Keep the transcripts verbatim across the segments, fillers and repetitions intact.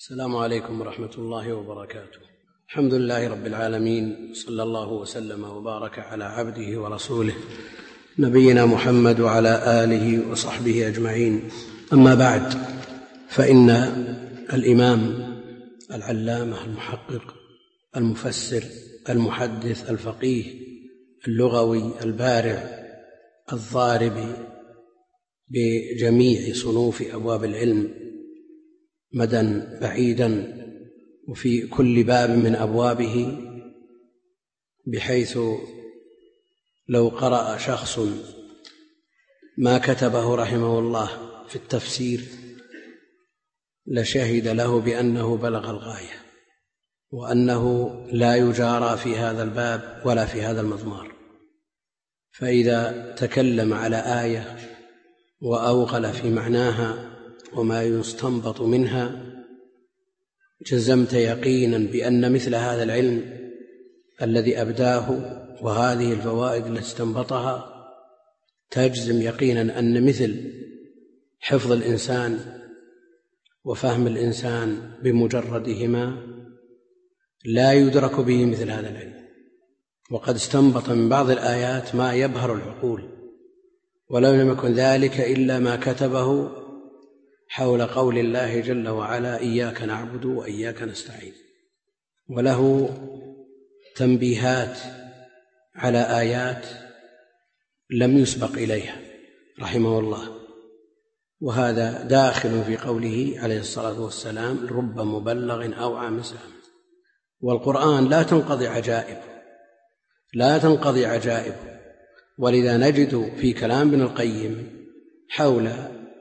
السلام عليكم ورحمة الله وبركاته. الحمد لله رب العالمين، صلى الله وسلم وبارك على عبده ورسوله نبينا محمد وعلى آله وصحبه أجمعين. أما بعد، فإن الإمام العلامة المحقق المفسر المحدث الفقيه اللغوي البارع الضارب بجميع صنوف أبواب العلم مدى بعيدا وفي كل باب من أبوابه، بحيث لو قرأ شخص ما كتبه رحمه الله في التفسير لشهد له بأنه بلغ الغاية، وأنه لا يجارى في هذا الباب ولا في هذا المضمار. فإذا تكلم على آية وأوغل في معناها وما يستنبط منها، جزمت يقينا بأن مثل هذا العلم الذي أبداه وهذه الفوائد التي استنبطها، تجزم يقينا أن مثل حفظ الإنسان وفهم الإنسان بمجردهما لا يدرك به مثل هذا العلم. وقد استنبط من بعض الآيات ما يبهر العقول، ولو لم يكن ذلك إلا ما كتبه حول قول الله جل وعلا: إياك نعبد وإياك نستعين. وله تنبيهات على آيات لم يسبق إليها رحمه الله، وهذا داخل في قوله عليه الصلاة والسلام: رب مبلغ أوعى من سامع. والقرآن لا تنقضي عجائب لا تنقضي عجائب ولذا نجد في كلام ابن القيم حول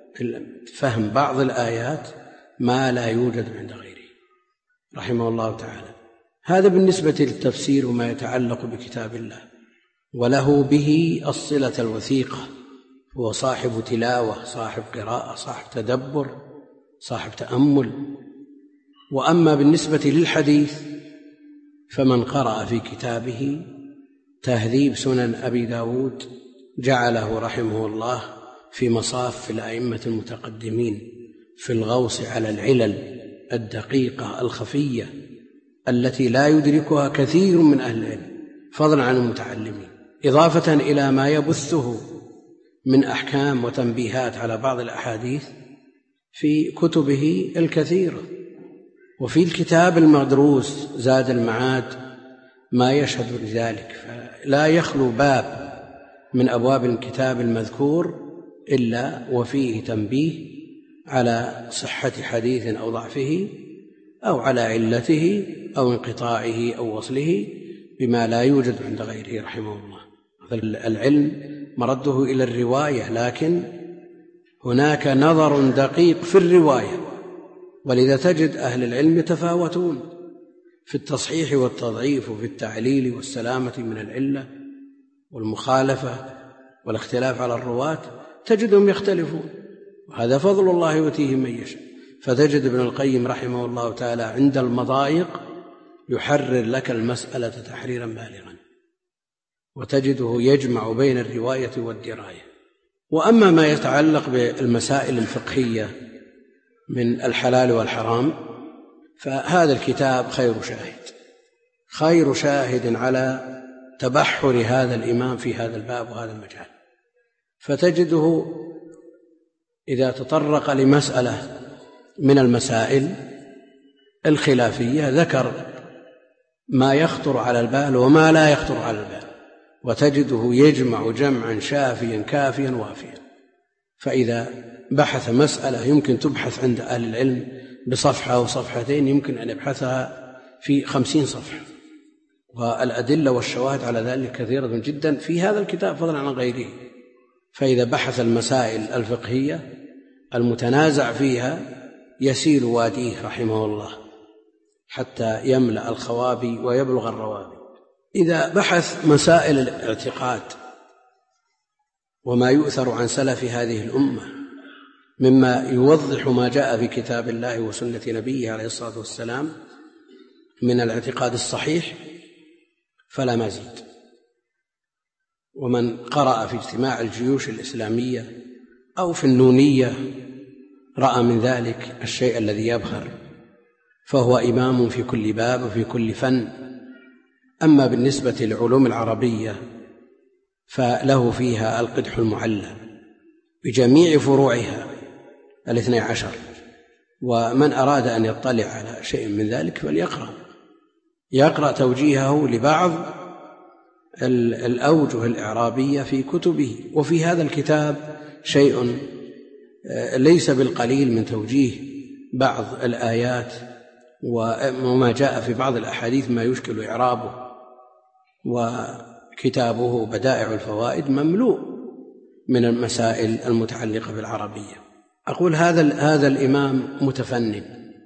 فهم بعض الآيات ما لا يوجد عند غيره رحمه الله تعالى. هذا بالنسبة للتفسير وما يتعلق بكتاب الله، وله به الصلة الوثيقة. هو صاحب تلاوة، صاحب قراءة، صاحب تدبر، صاحب تأمل. وأما بالنسبة للحديث فمن قرأ في كتابه تهذيب سنن أبي داود جعله رحمه الله في مصاف الأئمة المتقدمين في الغوص على العلل الدقيقة الخفية التي لا يدركها كثير من أهل العلم فضلا عن المتعلمين، إضافة إلى ما يبثه من أحكام وتنبيهات على بعض الأحاديث في كتبه الكثيرة. وفي الكتاب المدروس زاد المعاد ما يشهد لذلك، فلا يخلو باب من أبواب الكتاب المذكور إلا وفيه تنبيه على صحة حديث أو ضعفه، أو على علته أو انقطاعه أو وصله، بما لا يوجد عند غيره رحمه الله. العلم مرده إلى الرواية، لكن هناك نظر دقيق في الرواية، ولذا تجد أهل العلم يتفاوتون في التصحيح والتضعيف وفي التعليل والسلامة من العلة والمخالفة والاختلاف على الرواة، تجدهم يختلفون، وهذا فضل الله يؤتيه من يشاء. فتجد ابن القيم رحمه الله تعالى عند المضايق يحرر لك المسألة تحريرا بالغا، وتجده يجمع بين الرواية والدراية. وأما ما يتعلق بالمسائل الفقهية من الحلال والحرام، فهذا الكتاب خير شاهد خير شاهد على تبحر هذا الإمام في هذا الباب وهذا المجال. فتجده إذا تطرق لمسألة من المسائل الخلافية ذكر ما يخطر على البال وما لا يخطر على البال، وتجده يجمع جمعا شافيا كافيا وافيا. فإذا بحث مسألة يمكن تبحث عند أهل العلم بصفحة أو صفحتين، يمكن أن يبحثها في خمسين صفحة، والأدلة والشواهد على ذلك كثيرة جدا في هذا الكتاب فضلا عن غيره. فإذا بحث المسائل الفقهية المتنازع فيها يسيل واديه رحمه الله حتى يملأ الخوابي ويبلغ الروابي. إذا بحث مسائل الاعتقاد وما يؤثر عن سلف هذه الأمة مما يوضح ما جاء في كتاب الله وسنة نبيه عليه الصلاة والسلام من الاعتقاد الصحيح فلا مزيد. ومن قرأ في اجتماع الجيوش الإسلامية أو في النونية رأى من ذلك الشيء الذي يبهر فهو إمام في كل باب وفي كل فن. أما بالنسبة للعلوم العربية فله فيها القدح المعلى بجميع فروعها الاثني عشر، ومن أراد أن يطلع على شيء من ذلك فليقرأ يقرأ توجيهه لبعض الأوجه الإعرابية في كتبه. وفي هذا الكتاب شيء ليس بالقليل من توجيه بعض الآيات وما جاء في بعض الأحاديث ما يشكل إعرابه، وكتابه بدائع الفوائد مملوء من المسائل المتعلقة بالعربية. أقول هذا هذا الإمام متفنن،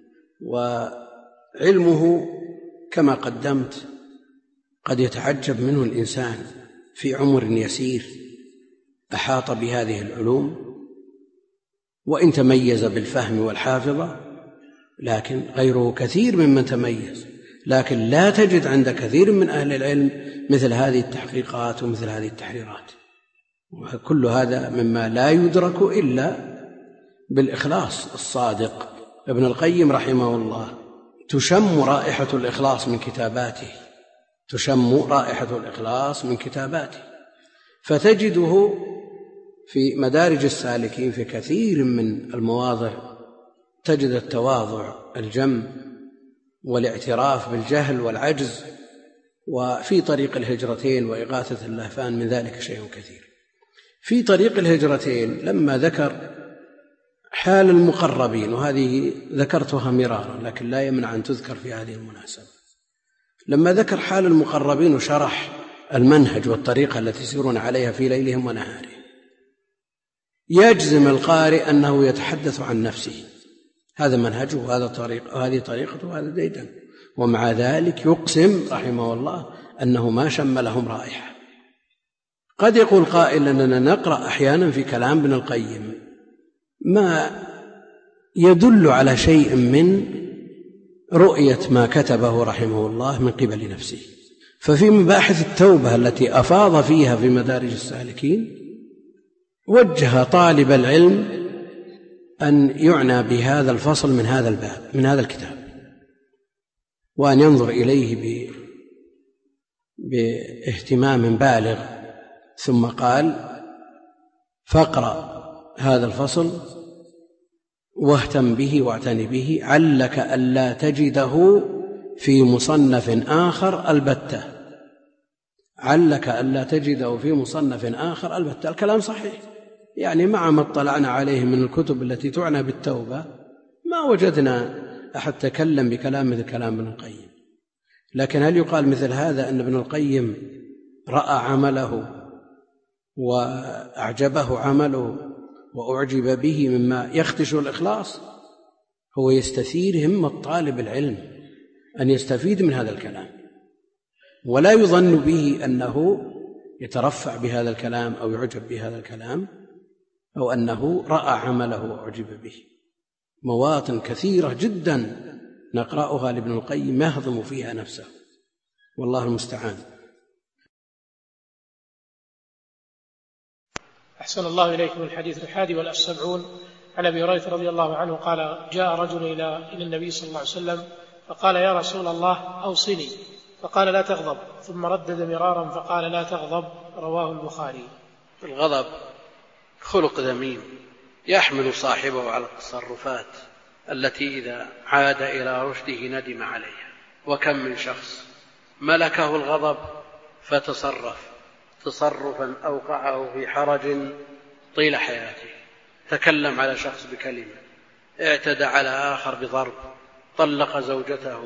وعلمه كما قدمت قد يتعجب منه الإنسان في عمر يسير أحاط بهذه العلوم، وإن تميز بالفهم والحافظة لكن غيره كثير ممن تميز، لكن لا تجد عند كثير من أهل العلم مثل هذه التحقيقات ومثل هذه التحريرات. وكل هذا مما لا يدرك إلا بالإخلاص الصادق. ابن القيم رحمه الله تشم رائحة الإخلاص من كتاباته تشم رائحة الإخلاص من كتاباته فتجده في مدارج السالكين في كثير من المواضع تجد التواضع الجم والاعتراف بالجهل والعجز. وفي طريق الهجرتين وإغاثة اللهفان من ذلك شيء كثير. في طريق الهجرتين لما ذكر حال المقربين، وهذه ذكرتها مرارا لكن لا يمنع أن تذكر في هذه المناسبة، لما ذكر حال المقربين وشرح المنهج والطريقة التي يسيرون عليها في ليلهم ونهارهم، يجزم القارئ أنه يتحدث عن نفسه، هذا منهجه وهذا طريق وهذه طريقته وهذا ديدن، ومع ذلك يقسم رحمه الله أنه ما شم لهم رائحة. قد يقول قائل أننا نقرأ أحيانا في كلام ابن القيم ما يدل على شيء من رؤية ما كتبه رحمه الله من قبل نفسه. ففي مباحث التوبة التي أفاض فيها في مدارج السالكين وجه طالب العلم أن يعنى بهذا الفصل من هذا الباب من هذا الكتاب، وأن ينظر إليه باهتمام بالغ. ثم قال: فاقرأ هذا الفصل واهتم به واعتني به، علك ألا تجده في مصنف آخر البتة علك ألا تجده في مصنف آخر البتة. الكلام صحيح، يعني مع ما اطلعنا عليه من الكتب التي تعنى بالتوبة ما وجدنا أحد تكلم بكلام مثل كلام ابن القيم. لكن هل يقال مثل هذا أن ابن القيم رأى عمله وأعجبه عمله وأعجب به مما يخدش الإخلاص؟ هو يستثير همة طالب العلم أن يستفيد من هذا الكلام، ولا يظن به أنه يترفع بهذا الكلام أو يعجب بهذا الكلام أو أنه رأى عمله وأعجب به. مواطن كثيرة جدا نقرأها لابن القيم يهضم فيها نفسه، والله المستعان. أحسن الله إليكم. الحديث الحادي والسبعون عن أبي هريرة رضي الله عنه قال: جاء رجل إلى النبي صلى الله عليه وسلم فقال: يا رسول الله أوصني، فقال: لا تغضب، ثم ردد مرارا فقال: لا تغضب. رواه البخاري. الغضب خلق ذميم يحمل صاحبه على التصرفات التي إذا عاد إلى رشده ندم عليها. وكم من شخص ملكه الغضب فتصرف تصرفا أوقعه في حرج طيل حياته، تكلم على شخص بكلمة، اعتدى على آخر بضرب، طلق زوجته،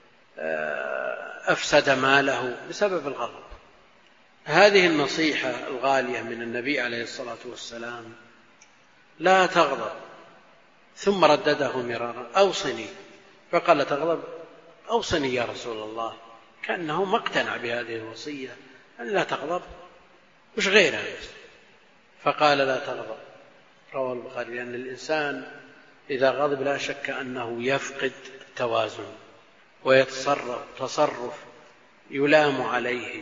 أفسد ماله بسبب الغضب. هذه النصيحة الغالية من النبي عليه الصلاة والسلام: لا تغضب، ثم ردده مرارا: أوصني. فقال: تغضب؟ أوصني يا رسول الله. كأنه ما اقتنع بهذه الوصية أن لا تغضب، مش غيرها. فقال: لا تغضب. رواه البخاري. لأن الإنسان إذا غضب لا شك أنه يفقد التوازن ويتصرف تصرف يلام عليه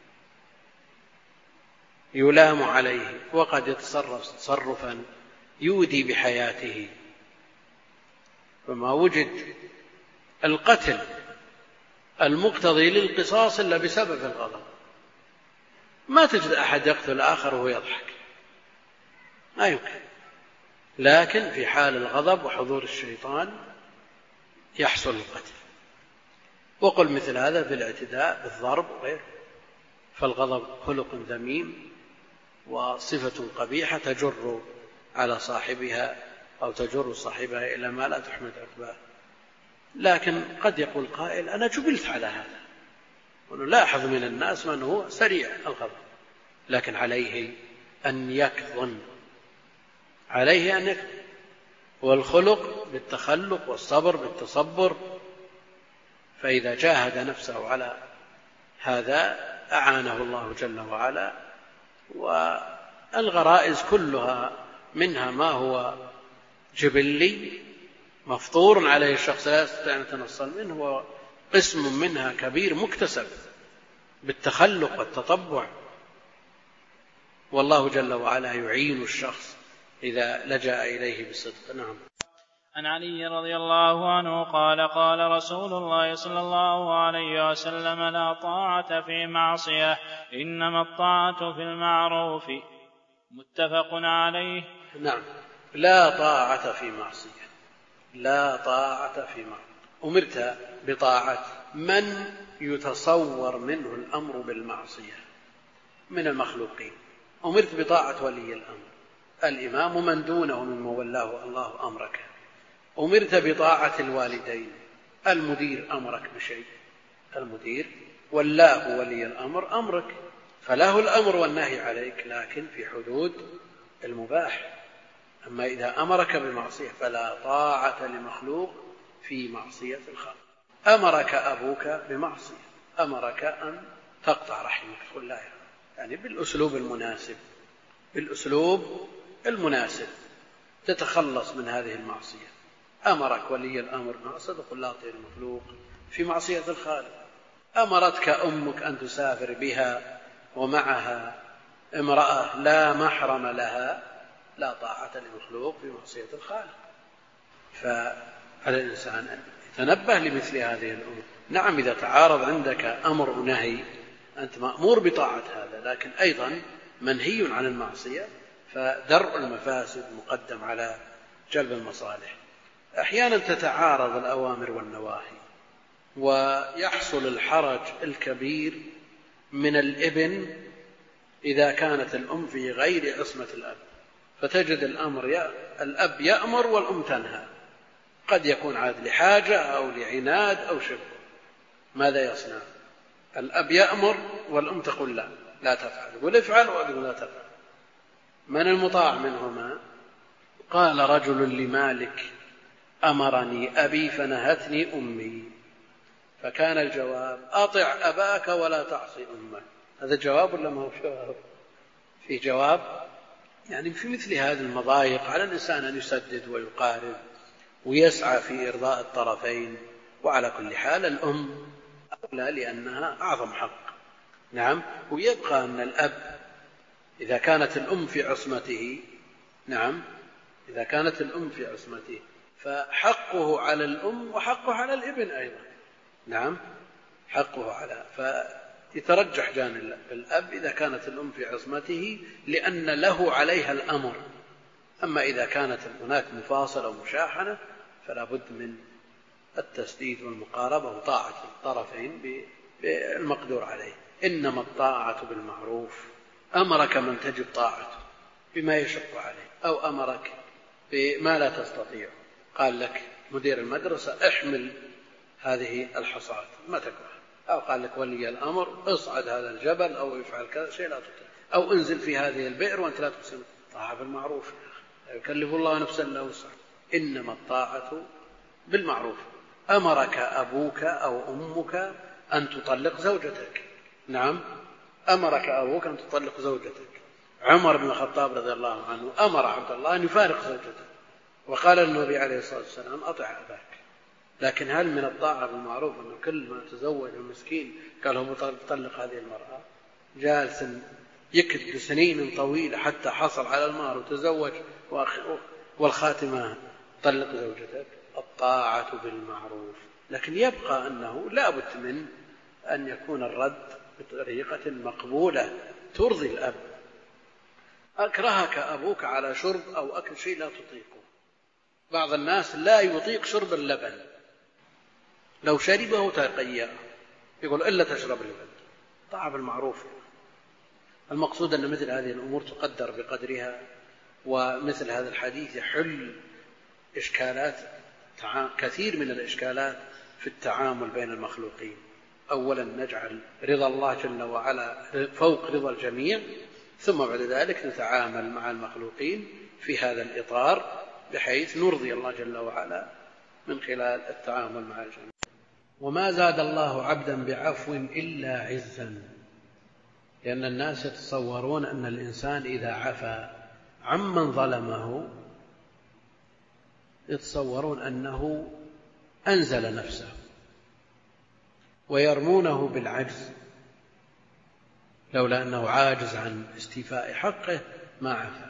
يلام عليه وقد يتصرف تصرفا يودي بحياته. فما وجد القتل المقتضي للقصاص إلا بسبب الغضب. ما تجد أحد يقتل آخر وهو يضحك، ما يمكن. لكن في حال الغضب وحضور الشيطان يحصل القتل. وقل مثل هذا في الاعتداء بالضرب وغيره. فالغضب خلق ذميم وصفة قبيحة تجر على صاحبها أو تجر صاحبها إلى ما لا تحمد عقباه. لكن قد يقول قائل أنا جبلت على هذا، ونلاحظ من الناس من هو سريع الغضب، لكن عليه أن يكظم، عليه أن يكظم. والخلق بالتخلق والصبر بالتصبر. فإذا جاهد نفسه على هذا أعانه الله جل وعلا. والغرائز كلها منها ما هو جبلي مفطور عليه الشخص لا يستطيع أن يتنصل منه، وقسم منها كبير مكتسب بالتخلق والتطبع. والله جل وعلا يعين الشخص إذا لجأ إليه بصدق. نعم. عن علي رضي الله عنه قال قال رسول الله صلى الله عليه وسلم لا طاعة في معصية إنما الطاعة في المعروف. متفق عليه. نعم. لا طاعة في معصية، لا طاعة في معصية. أمرت بطاعة من يتصور منه الأمر بالمعصية من المخلوقين. أمرت بطاعة ولي الأمر، الإمام ومن دونه ممن ولاه الله أمرك. أمرت بطاعة الوالدين، المدير أمرك بشيء، المدير والله ولي الأمر أمرك، فله الأمر والنهي عليك، لكن في حدود المباح. أما إذا أمرك بمعصية فلا طاعة لمخلوق في معصية الخالق. أمرك أبوك بمعصية، أمرك أن تقطع رحمك، تقول لا، يعني بالأسلوب المناسب، بالأسلوب المناسب تتخلص من هذه المعصية. أمرك ولي الأمر بمعصية، تقول لا طاعة المخلوق في معصية الخالق. أمرتك أمك أن تسافر بها ومعها امرأة لا محرم لها، لا طاعة لمخلوق في معصية الخالق. فعلى الإنسان أن يتنبه لمثل هذه الأمور. نعم، إذا تعارض عندك أمر ونهي أنت مأمور بطاعة هذا، لكن أيضا منهي عن المعصية، فدرء المفاسد مقدم على جلب المصالح. أحيانا تتعارض الأوامر والنواهي، ويحصل الحرج الكبير من الابن إذا كانت الأم في غير عصمة الأب، فتجد الأمر يا الأب يأمر والأم تنهى، قد يكون عاد لحاجة أو لعناد أو شبه. ماذا يصنع؟ الأب يأمر والأم تقول لا لا تفعل، يقول افعل ويقول لا تفعل. من المطاع منهما؟ قال رجل لمالك أمرني أبي فنهتني أمي، فكان الجواب أطع أباك ولا تعصي أمك. هذا جواب ولا ما هو جواب؟ في جواب. يعني في مثل هذه المضايق على الإنسان أن يسدد ويقارب ويسعى في إرضاء الطرفين. وعلى كل حال الأم أولى لأنها أعظم حق. نعم. ويبقى أن الأب إذا كانت الأم في عصمته، نعم، إذا كانت الأم في عصمته فحقه على الأم وحقه على الابن أيضا. نعم، حقه على، فيترجح جانب الأب إذا كانت الأم في عصمته لأن له عليها الأمر. أما إذا كانت هناك مفاصلة ومشاحنة فلا بد من التسديد والمقاربة وطاعة الطرفين بالمقدور عليه. إنما الطاعة بالمعروف. أمرك من تجب طاعته بما يشق عليه، أو أمرك بما لا تستطيع، قال لك مدير المدرسة احمل هذه الحصاد ما تكره، أو قال لك ولي الأمر اصعد هذا الجبل أو افعل كذا شيء لا تطيع، أو انزل في هذه البئر وأنت لا تقسم. طاعة بالمعروف، لا يكلف الله نفسا إلا وسعها. إنما الطاعة بالمعروف. أمرك أبوك أو أمك أن تطلق زوجتك، نعم، أمرك أبوك أن تطلق زوجتك. عمر بن الخطاب رضي الله عنه أمر عبد الله أن يفارق زوجته، وقال النبي عليه الصلاة والسلام أطع أباك. لكن هل من الطاعة بالمعروف أنه كل ما تزوج المسكين قال هو طلق هذه المرأة؟ جالس يكد سنين طويلة حتى حصل على المهر وتزوج والخاتمة طلق زوجتك. الطاعة بالمعروف. لكن يبقى أنه لا بد من أن يكون الرد بطريقة مقبولة ترضي الأب. أكرهك أبوك على شرب أو أكل شيء لا تطيقه. بعض الناس لا يطيق شرب اللبن، لو شربه تقيأ، يقول إلا تشرب اللبن. طاعة بالمعروف. المقصود أن مثل هذه الأمور تقدر بقدرها، ومثل هذا الحديث يحل إشكالات كثير من الإشكالات في التعامل بين المخلوقين. أولا نجعل رضا الله جل وعلا فوق رضا الجميع، ثم بعد ذلك نتعامل مع المخلوقين في هذا الإطار بحيث نرضي الله جل وعلا من خلال التعامل مع الجميع. وما زاد الله عبدا بعفو إلا عزا، لأن الناس يتصورون أن الإنسان إذا عفى عمن ظلمه يتصورون أنه أنزل نفسه، ويرمونه بالعجز، لولا أنه عاجز عن استيفاء حقه ما عفى،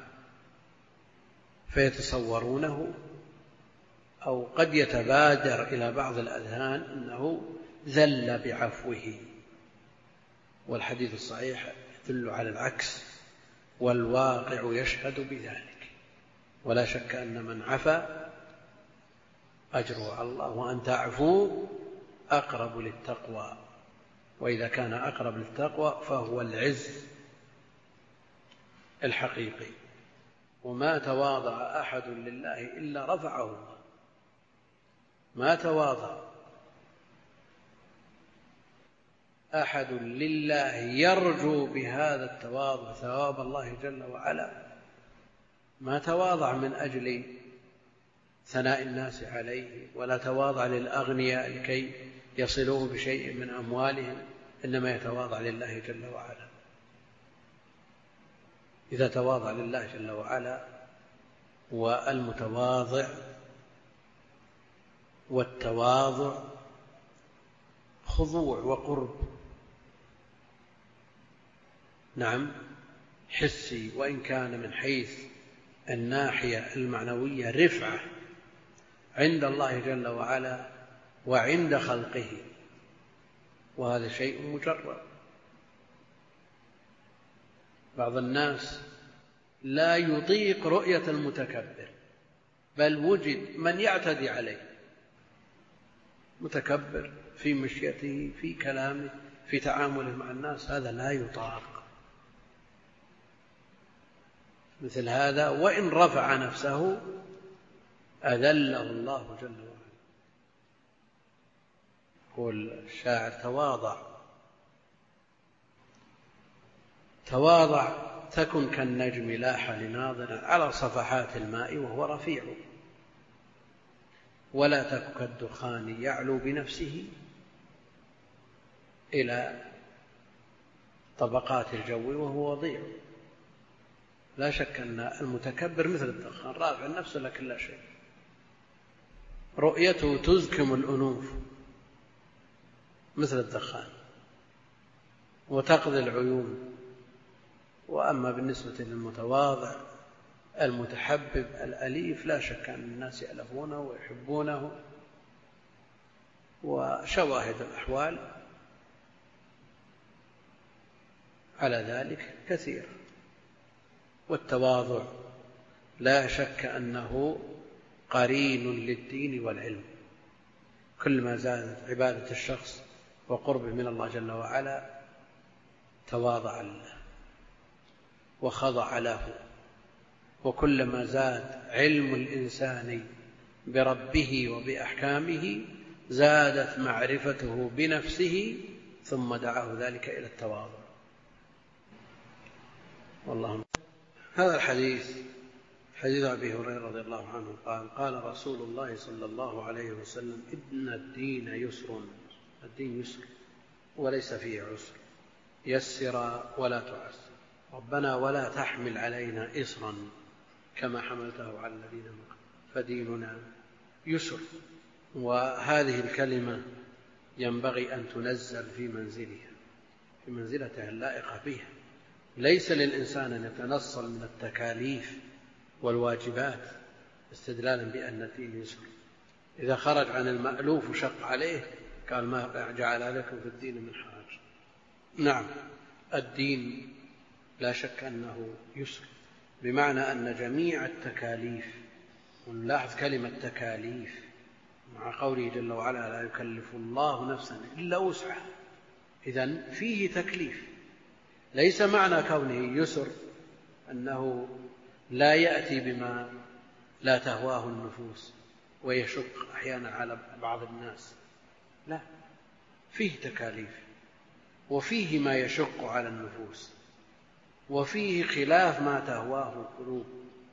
فيتصورونه أو قد يتبادر إلى بعض الأذهان أنه ذل بعفوه، والحديث الصحيح يدل على العكس، والواقع يشهد بذلك. ولا شك أن من عفا أجره على الله، وأن تعفو أقرب للتقوى، وإذا كان أقرب للتقوى فهو العز الحقيقي. وما تواضع أحد لله إلا رفعه الله. ما تواضع أحد لله يرجو بهذا التواضع ثواب الله جل وعلا، ما تواضع من أجل ثناء الناس عليه، ولا تواضع للأغنياء لكي يصلوه بشيء من أموالهم، إنما يتواضع لله جل وعلا. إذا تواضع لله جل وعلا، والمتواضع والتواضع خضوع وقرب، نعم حسي، وإن كان من حيث الناحية المعنوية رفعة عند الله جل وعلا وعند خلقه، وهذا شيء مجرد. بعض الناس لا يطيق رؤية المتكبر، بل وجد من يعتدي عليه، متكبر في مشيته، في كلامه، في تعامله مع الناس، هذا لا يطاق. مثل هذا وإن رفع نفسه أذله الله جل وعلا. يقول الشاعر: تواضع تواضع تكن كالنجم لاح لناظر على صفحات الماء وهو رفيع، ولا تك كالدخان يعلو بنفسه إلى طبقات الجو وهو وضيع. لا شك أن المتكبر مثل الدخان، رافع نفسه لكن لا شيء، رؤيته تزكم الأنوف مثل الدخان وتقضي العيون. وأما بالنسبة للمتواضع المتحبب الأليف، لا شك أن الناس يألفونه ويحبونه، وشواهد الأحوال على ذلك كثير. والتواضع لا شك أنه قرين للدين والعلم. كل ما زادت عبادة الشخص وقربه من الله جل وعلا تواضع له وخضع له، وكلما زاد علم الإنسان بربه وبأحكامه زادت معرفته بنفسه، ثم دعاه ذلك إلى التواضع. والله. هذا الحديث حديث أبي هريرة رضي الله عنه قال: قال رسول الله صلى الله عليه وسلم: إن الدين يسر. الدين يسر وليس فيه عسر، يسر ولا تعسر. ربنا ولا تحمل علينا إصرا كما حملته على الذين من قبلنا، فديننا يسر. وهذه الكلمة ينبغي أن تنزل في منزلها، في منزلتها اللائقة بها. ليس للإنسان أن يتنصل من التكاليف والواجبات استدلالا بأن الدين يسر، إذا خرج عن المألوف وشق عليه قال ما جعل لكم في الدين من حرج. نعم، الدين لا شك أنه يسر، بمعنى أن جميع التكاليف، ونلاحظ كلمة تكاليف مع قوله جل وعلا لا يكلف الله نفسا إلا وسعها، إذن فيه تكليف. ليس معنى كونه يسر أنه لا يأتي بما لا تهواه النفوس ويشق أحيانا على بعض الناس، لا، فيه تكاليف وفيه ما يشق على النفوس وفيه خلاف ما تهواه القلوب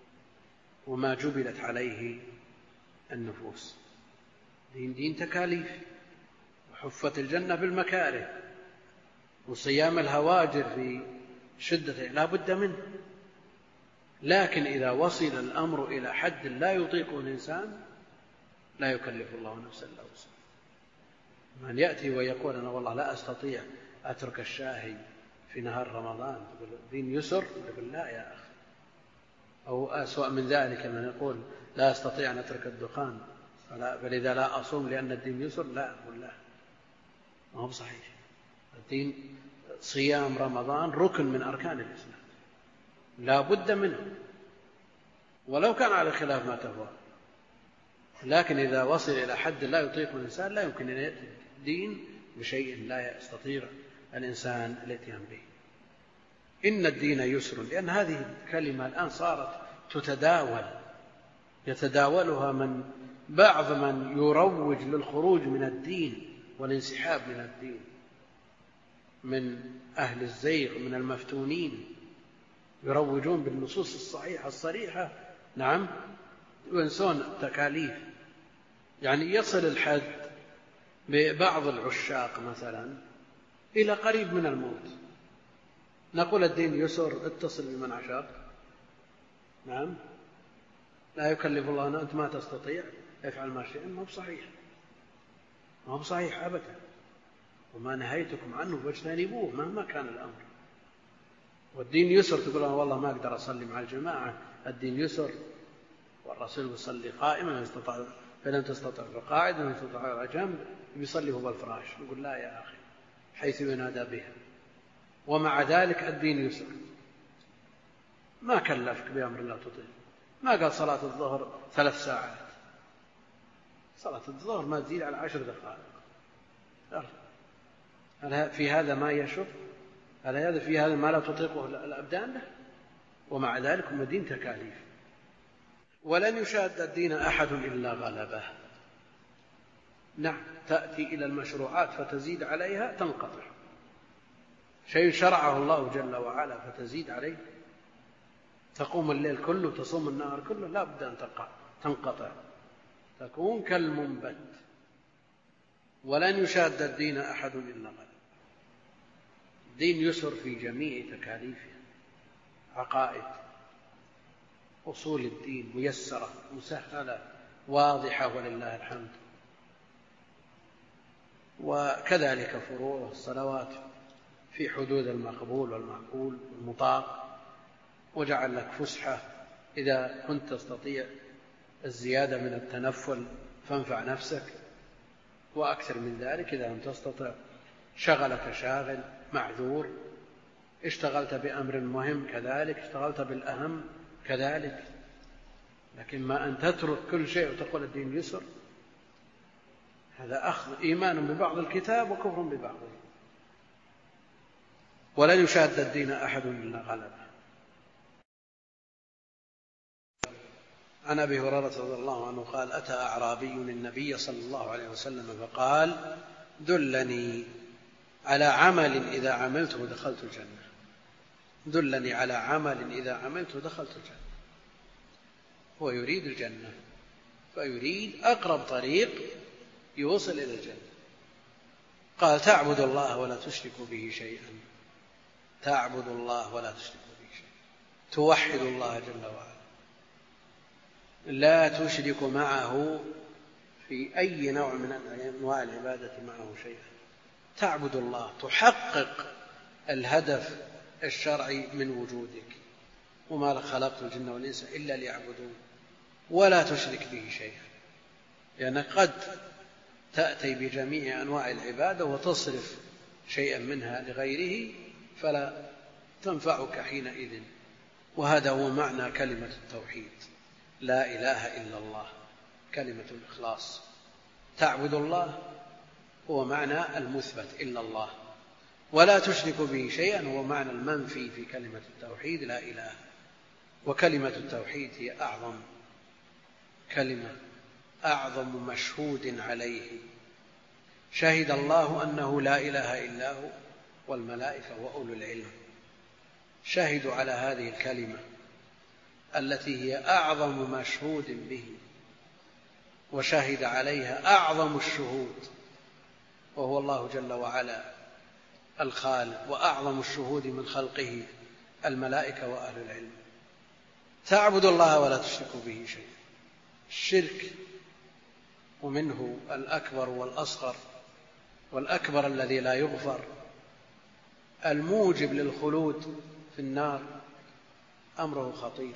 وما جبلت عليه النفوس. دين دين تكاليف، وحفت الجنة بالمكاره، وصيام الهواجر في شدة لا بد منه. لكن إذا وصل الأمر إلى حد لا يطيقه الإنسان لا يكلف الله نفسا إلا وسعها. من يأتي ويقول أنا والله لا أستطيع أترك الشاهي في نهار رمضان، تقول الدين يسر، تقول لا يا أخي. أو أسوأ من ذلك من يقول لا أستطيع أن أترك الدخان فلذا لا أصوم لأن الدين يسر، لا أقول لا، ما هو صحيح. الدين صيام رمضان ركن من أركان الإسلام لا بد منه، ولو كان على خلاف ما تهوى. لكن إذا وصل إلى حد لا يطيقه الإنسان لا يمكن أن يأتي الدين بشيء لا يستطيع الإنسان الاتيان به. إن الدين يسر، لأن هذه الكلمة الآن صارت تتداول، يتداولها من بعض من يروج للخروج من الدين والانسحاب من الدين، من أهل الزيغ من المفتونين، يروجون بالنصوص الصحيحة الصريحة، نعم، وينسون التكاليف. يعني يصل الحد ببعض العشاق مثلا إلى قريب من الموت، نقول الدين يسر، اتصل بمن عشاق، نعم، لا يكلف الله، أنت ما تستطيع افعل ما شئت، ما هو بصحيح، ما هو بصحيح أبدا. وما نهيتكم عنه فاجتنبوه مهما كان الأمر. والدين يسر، تقول أنا والله ما أقدر أصلي مع الجماعة، الدين يسر، والرسول يصلي قائما فلم تستطع فقاعدا ومن استطاع على جنب يصلي هو بالفراش. نقول لا يا أخي، حيث ينادى بها. ومع ذلك الدين يسر، ما كلفك بأمر لا تطيق. ما قال صلاة الظهر ثلاث ساعات، صلاة الظهر ما تزيد على عشر دقائق. هل في هذا ما يشق؟ هل هذا في هذا ما لا تطيقه الأبدان له؟ ومع ذلك هم دين تكاليف. ولن يشاد الدين أحد إلا غلبه. نعم، تأتي إلى المشروعات فتزيد عليها تنقطع. شيء شرعه الله جل وعلا فتزيد عليه، تقوم الليل كله تصوم النهار كله، لا بد أن تنقطع، تكون كالمنبت. ولن يشاد الدين أحد إلا غلبه. الدين يسر في جميع تكاليفه، عقائد، أصول الدين ميسرة مسهلة واضحة ولله الحمد. وكذلك فروع الصلوات في حدود المقبول والمعقول والمطاق، وجعل لك فسحة إذا كنت تستطيع الزيادة من التنفل فانفع نفسك، وأكثر من ذلك إذا لم تستطع شغلك شاغل معذور، اشتغلت بأمر مهم كذلك، اشتغلت بالأهم كذلك. لكن ما أن تترك كل شيء وتقول الدين يسر، هذا أخذ إيمان ببعض الكتاب وكفر ببعضه. ولن يشاد الدين أحد إلا غلبه. عن أبي هريرة رضي الله عنه قال أتى أعرابي النبي صلى الله عليه وسلم فقال دلني على عمل إذا عملته دخلت الجنة. دلني على عمل إذا عملته دخلت الجنة. هو يريد الجنة، فيريد أقرب طريق يوصل إلى الجنة. قال تعبد الله ولا تشرك به شيئا. تعبد الله ولا تشرك به شيئا، توحد الله جل وعلا، لا تشرك معه في أي نوع من أنواع العبادة معه شيئا. تعبد الله، تحقق الهدف الشرعي من وجودك، وما خلقت الجن والإنس إلا ليعبدون، ولا تشرك به شيئا. لأنك قد تأتي بجميع أنواع العبادة وتصرف شيئا منها لغيره فلا تنفعك حينئذ. وهذا هو معنى كلمة التوحيد، لا إله إلا الله، كلمة الإخلاص. تعبد الله هو معنى المثبت إلا الله، ولا تشرك به شيئا هو معنى المنفي في كلمة التوحيد لا إله. وكلمة التوحيد هي أعظم كلمة، أعظم مشهود عليه. شهد الله أنه لا إله إلا هو والملائكة وأولو العلم، شهدوا على هذه الكلمة التي هي أعظم مشهود به، وشهد عليها أعظم الشهود وهو الله جل وعلا الخالق، وأعظم الشهود من خلقه الملائكة وأهل العلم. تعبد الله ولا تشرك به شيئا. الشرك ومنه الأكبر والأصغر، والأكبر الذي لا يغفر الموجب للخلود في النار أمره خطير.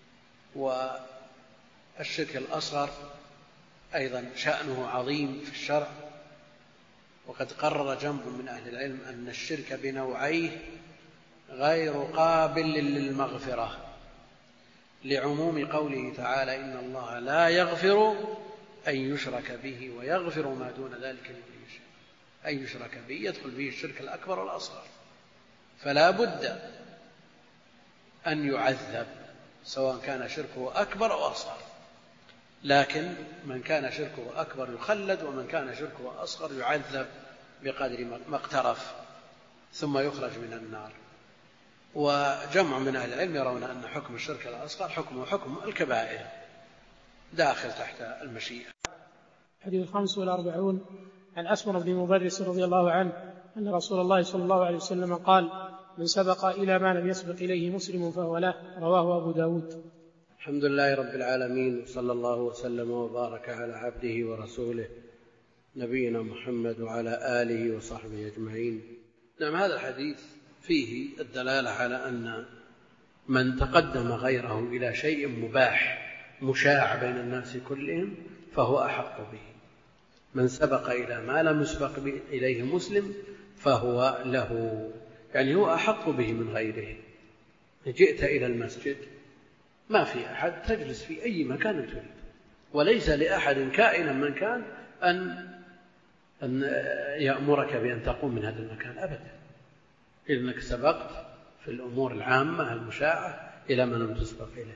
والشرك الأصغر أيضا شأنه عظيم في الشرع، وقد قرر جنب من أهل العلم أن الشرك بنوعيه غير قابل للمغفرة، لعموم قوله تعالى إن الله لا يغفر أن يشرك به ويغفر ما دون ذلك لمن يشاء. أن يشرك به يدخل به الشرك الأكبر والأصغر، فلا بد أن يعذب سواء كان شركه أكبر أو أصغر. لكن من كان شركه أكبر يخلد، ومن كان شركه أصغر يعذب بقدر ما اقترف ثم يخرج من النار. وجمع من أهل العلم يرون أن حكم الشرك الأصغر حكمه حكم الكبائر داخل تحت المشيئة. الحديث الخامس والأربعون عن أسمر بن مبرس رضي الله عنه أن رسول الله صلى الله عليه وسلم قال من سبق إلى ما لم يسبق إليه مسلم فهو له، رواه أبو داود. الحمد لله رب العالمين، وصلى الله وسلم وبارك على عبده ورسوله نبينا محمد وعلى آله وصحبه أجمعين. نعم، هذا الحديث فيه الدلالة على أن من تقدم غيره إلى شيء مباح مشاع بين الناس كلهم فهو أحق به. من سبق إلى ما لم يسبق إليه مسلم فهو له، يعني هو أحق به من غيره. جئت إلى المسجد ما في أحد، تجلس في أي مكان تريد، وليس لأحد كائنا من كان أن أن يأمرك بأن تقوم من هذا المكان أبدا، إنك سبقت في الأمور العامة المشاعة إلى ما لم تسبق إليه.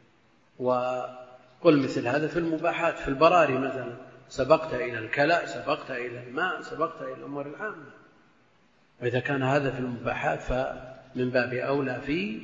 وقل مثل هذا في المباحات، في البراري مثلا سبقت إلى الكلاء، سبقت إلى الماء، سبقت إلى الأمور العامة. وإذا كان هذا في المباحات فمن باب أولى في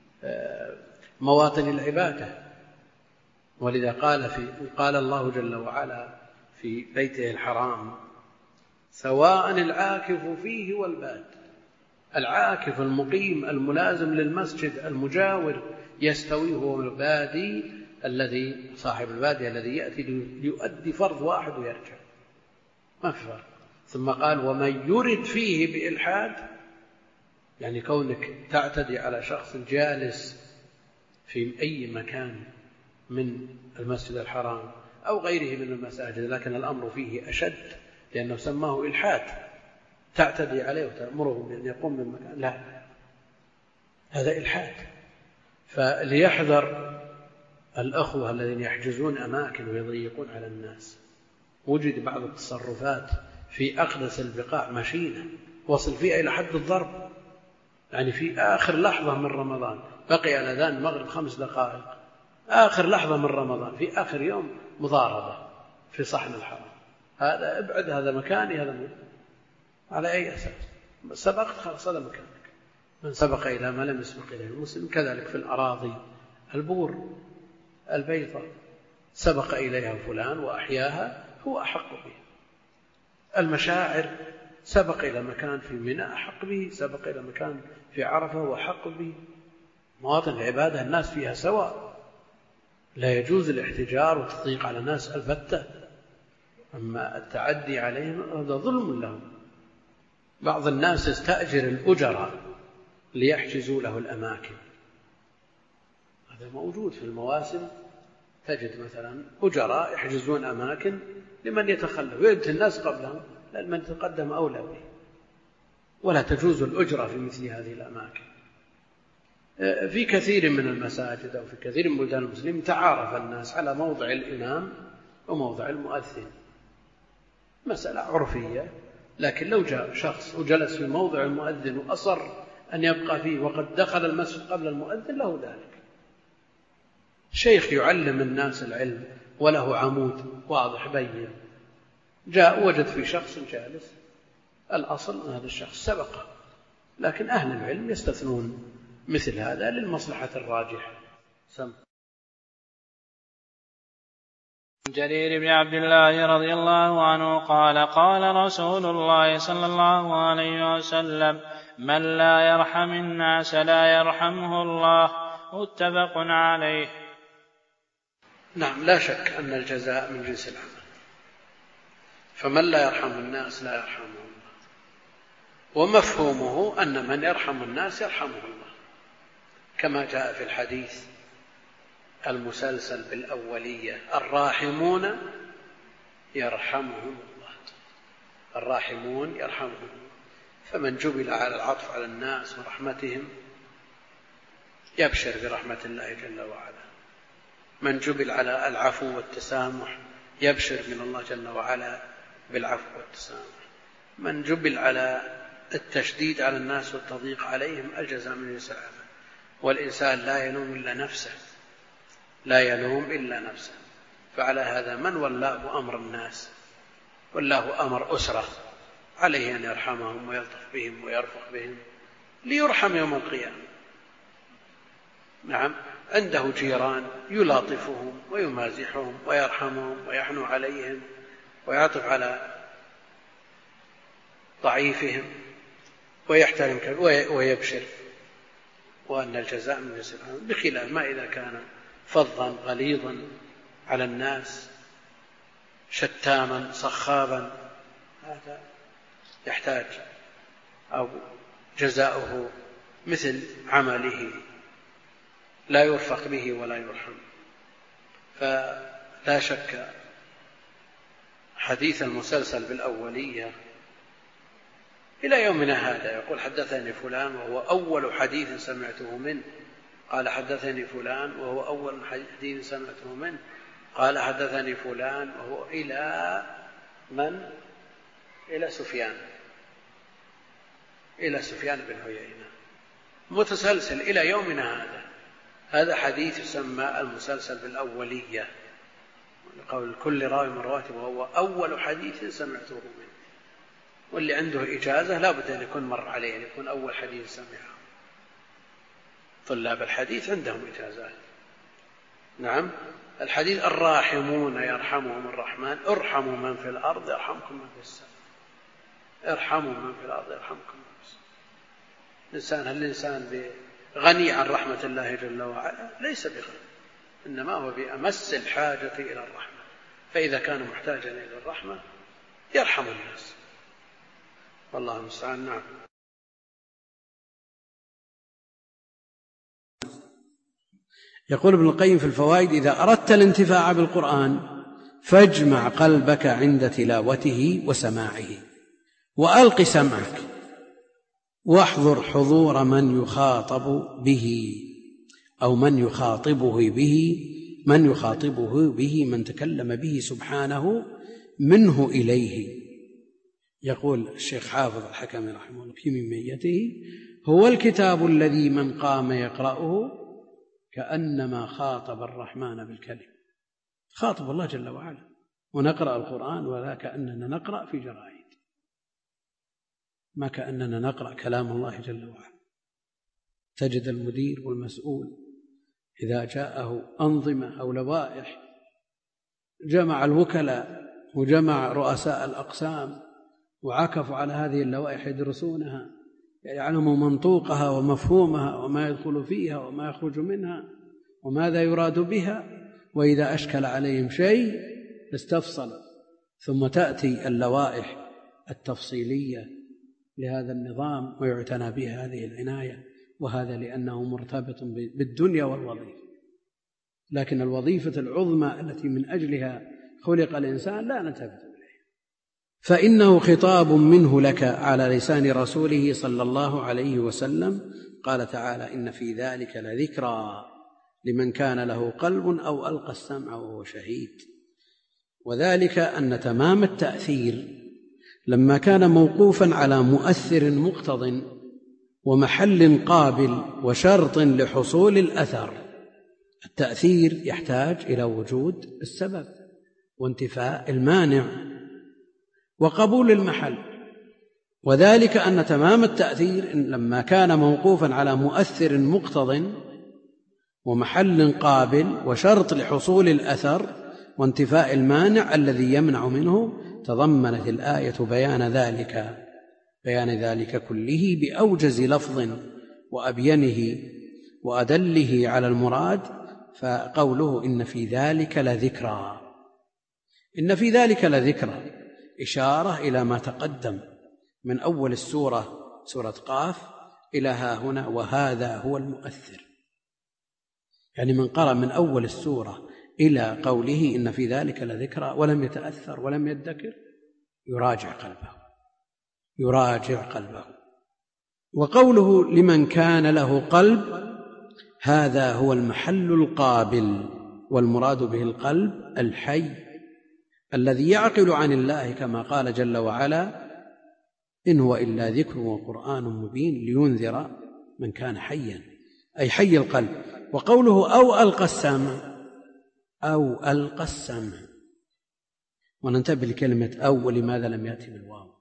مواطن العبادة. ولذا قال, في قال الله جل وعلا في بيته الحرام سواء العاكف فيه والباد. العاكف المقيم الملازم للمسجد المجاور يستوي هو البادي الذي صاحب البادية الذي يأتي ليؤدي فرض واحد ويرجع، ما في فرق. ثم قال ومن يرد فيه بإلحاد، يعني كونك تعتدي على شخص جالس في أي مكان من المسجد الحرام أو غيره من المساجد، لكن الأمر فيه أشد لأنه سماه إلحاد، تعتدي عليه وتأمره بأن يقوم من مكان، لا، هذا إلحاد. فليحذر الأخوة الذين يحجزون أماكن ويضيقون على الناس. وجد بعض التصرفات في أقدس البقاع مشينة وصل فيها إلى حد الضرب، يعني في آخر لحظة من رمضان بقي الأذان المغرب خمس دقائق، آخر لحظة من رمضان في آخر يوم مضاربة في صحن الحرام. هذا ابعد، هذا مكاني، هذا مكاني. على أي أساس؟ سبقت، خلاص هذا مكانك. من سبق إلى ما لم يسبق إليه المسلم. كذلك في الأراضي، البور، البيضة، سبق إليها فلان وأحياها هو أحق به. المشاعر سبق إلى مكان في منى أحق به، سبق إلى مكان في عرفة وأحق به. مواطن العبادة الناس فيها سواء، لا يجوز الاحتجار والتضييق على الناس البتة. أما التعدي عليهم هذا ظلم لهم. بعض الناس يستأجر الأجراء ليحجزوا له الأماكن، هذا موجود في المواسم تجد مثلا أجراء يحجزون أماكن لمن يتخلف ويأتي الناس قبلهم، لأن من تقدم أولى به، ولا تجوز الأجرة في مثل هذه الأماكن. في كثير من المساجد أو في كثير من بلدان المسلمين تعارف الناس على موضع الإمام وموضع المؤذن، مسألة عرفية، لكن لو جاء شخص وجلس في موضع المؤذن وأصر أن يبقى فيه وقد دخل المسجد قبل المؤذن له ذلك. شيخ يعلم الناس العلم وله عمود واضح بين، جاء وجد في شخص جالس، الأصل أن هذا الشخص سبقه، لكن أهل العلم يستثنون مثل هذا للمصلحة الراجحة. سم جرير بن عبد الله رضي الله عنه قال قال رسول الله صلى الله عليه وسلم من لا يرحم الناس لا يرحمه الله، متفق عليه. نعم، لا شك أن الجزاء من جنس العمل، فمن لا يرحم الناس لا يرحمه الله، ومفهومه أن من يرحم الناس يرحمه الله، كما جاء في الحديث المسلسل بالأولية الراحمون يرحمهم الله، الراحمون يرحمهم الله. فمن جبل على العطف على الناس ورحمتهم يبشر برحمة الله جل وعلا، من جبل على العفو والتسامح يبشر من الله جل وعلا بالعفو والتسامح، من جبل على التشديد على الناس والتضييق عليهم الجزاء من جنس العمل. والإنسان لا يلوم إلا نفسه، لا يلوم إلا نفسه. فعلى هذا من ولاه أمر الناس، ولاه أمر أسرة، عليه أن يرحمهم ويلطف بهم ويرفق بهم ليرحم يوم القيامة. نعم، عنده جيران يلاطفهم ويمازحهم ويرحمهم ويحنو عليهم ويعطف على ضعيفهم ويحترم ويبشر، وأن الجزاء من جنس العمل، بخلاف ما إذا كان فظا غليظا على الناس شتاما صخابا، هذا يحتاج أو جزاؤه مثل عمله لا يرفق به ولا يرحم. فلا شك حديث المسلسل بالأولية إلى يومنا هذا يقول حدثني فلان وهو أول حديث سمعته منه، قال حدثني فلان وهو أول حديث سمعته منه، قال حدثني فلان وهو إلى من؟ إلى سفيان، إلى سفيان بن عيينة، متسلسل إلى يومنا هذا. هذا حديث يسمى المسلسل بالأولية، قول كل راوي من رواه وهو أول حديث سمعته منه. واللي عنده إجازة لا بد أن يكون مر عليه، أن يكون أول حديث سمعه. طلاب الحديث عندهم إجازات. نعم، الحديث الراحمون يرحمهم الرحمن، ارحموا من في الأرض يرحمكم من في السماء، ارحموا من في الأرض يرحمكم من في السماء. الإنسان هل الإنسان غني عن رحمة الله جل وعلا؟ ليس بغني، إنما هو بأمس الحاجة إلى الرحمة، فإذا كان محتاجا إلى الرحمة يرحم الناس، والله المستعان. نعم. يقول ابن القيم في الفوائد: إذا أردت الانتفاع بالقرآن فاجمع قلبك عند تلاوته وسماعه، وألق سمعك، واحضر حضور من يخاطب به أو من يخاطبه به من يخاطبه به من تكلم به سبحانه منه إليه. يقول الشيخ حافظ الحكمي رحمه الله في ميته: هو الكتاب الذي من قام يقرأه كأنما خاطب الرحمن بالكلم. خاطب الله جل وعلا، ونقرأ القرآن ولا كأننا نقرأ في جرائد، ما كأننا نقرأ كلام الله جل وعلا. تجد المدير والمسؤول إذا جاءه أنظمة أو لوائح جمع الوكلاء وجمع رؤساء الأقسام وعكفوا على هذه اللوائح يدرسونها، يعلموا منطوقها ومفهومها وما يدخل فيها وما يخرج منها وماذا يراد بها، وإذا أشكل عليهم شيء استفصل، ثم تأتي اللوائح التفصيلية لهذا النظام ويعتنى بها هذه العناية، وهذا لأنه مرتبط بالدنيا والوظيفة. لكن الوظيفة العظمى التي من أجلها خلق الإنسان لا نلتفت إليها. فإنه خطاب منه لك على لسان رسوله صلى الله عليه وسلم. قال تعالى: إن في ذلك لذكرى لمن كان له قلب أو ألقى السمع وهو شهيد. وذلك أن تمام التأثير لما كان موقوفا على مؤثر مقتض ومحل قابل وشرط لحصول الأثر. التأثير يحتاج إلى وجود السبب وانتفاء المانع وقبول المحل. وذلك أن تمام التأثير لما كان موقوفا على مؤثر مقتض ومحل قابل وشرط لحصول الأثر وانتفاء المانع الذي يمنع منه، تضمنت الآية بيان ذلك بيان ذلك كله بأوجز لفظ وأبينه وأدله على المراد. فقوله إن في ذلك لذكرى، إن في ذلك لذكرى إشارة إلى ما تقدم من أول السورة سورة قاف إلى ها هنا، وهذا هو المؤثر. يعني من قرأ من أول السورة إلى قوله إن في ذلك لذكرى ولم يتأثر ولم يدكر يراجع قلبه يراجع قلبه. وقوله لمن كان له قلب، هذا هو المحل القابل، والمراد به القلب الحي الذي يعقل عن الله، كما قال جل وعلا: إن هو إلا ذكر وقرآن مبين لينذر من كان حيا، أي حي القلب. وقوله أو ألقى السمع، أو ألقى السمع، وننتبه لكلمة أو ولماذا لم يأتي بالواو.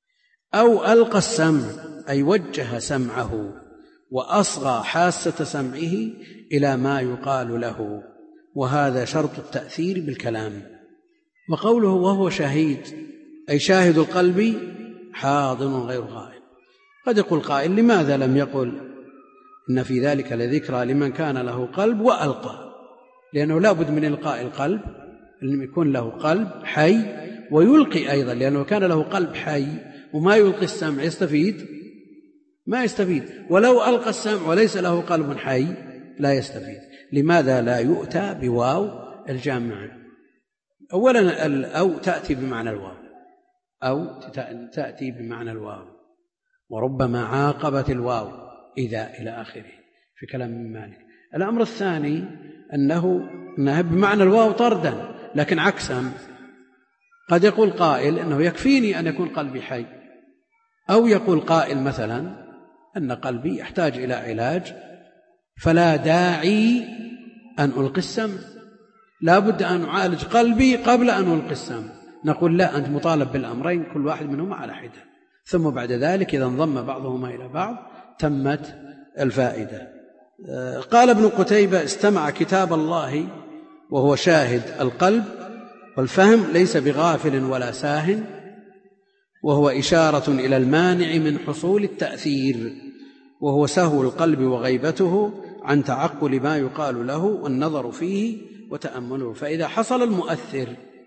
أو ألقى السمع أي وجه سمعه وأصغى حاسة سمعه إلى ما يقال له، وهذا شرط التأثير بالكلام. وقوله وهو شهيد أي شاهد القلب حاضر غير غائب. قد يقول قائل: لماذا لم يقل إن في ذلك لذكرى لمن كان له قلب وألقى؟ لأنه لا بد من إلقاء القلب، أن يكون له قلب حي ويلقي أيضا، لأنه كان له قلب حي وما يلقي السمع يستفيد؟ ما يستفيد. ولو ألقى السمع وليس له قلب حي لا يستفيد. لماذا لا يؤتى بواو الجامعة؟ أولا الأو تأتي بمعنى الواو، أو تأتي بمعنى الواو، وربما عاقبت الواو إذا إلى آخره في كلام مالك. الأمر الثاني أنه أنها بمعنى الواو طردا، لكن عكسا قد يقول قائل أنه يكفيني أن يكون قلبي حي، أو يقول قائل مثلا أن قلبي يحتاج إلى علاج فلا داعي أن ألقي السمع، لا بد أن أعالج قلبي قبل أن ألقي السمع. نقول لا، أنت مطالب بالأمرين كل واحد منهما على حدة، ثم بعد ذلك إذا انضم بعضهما إلى بعض تمت الفائدة. قال ابن قتيبة: استمع كتاب الله وهو شاهد القلب، والفهم ليس بغافل ولا ساه، وهو إشارة إلى المانع من حصول التأثير، وهو سهو القلب وغيبته عن تعقل ما يقال له والنظر فيه وتأمله. فإذا حصل المؤثر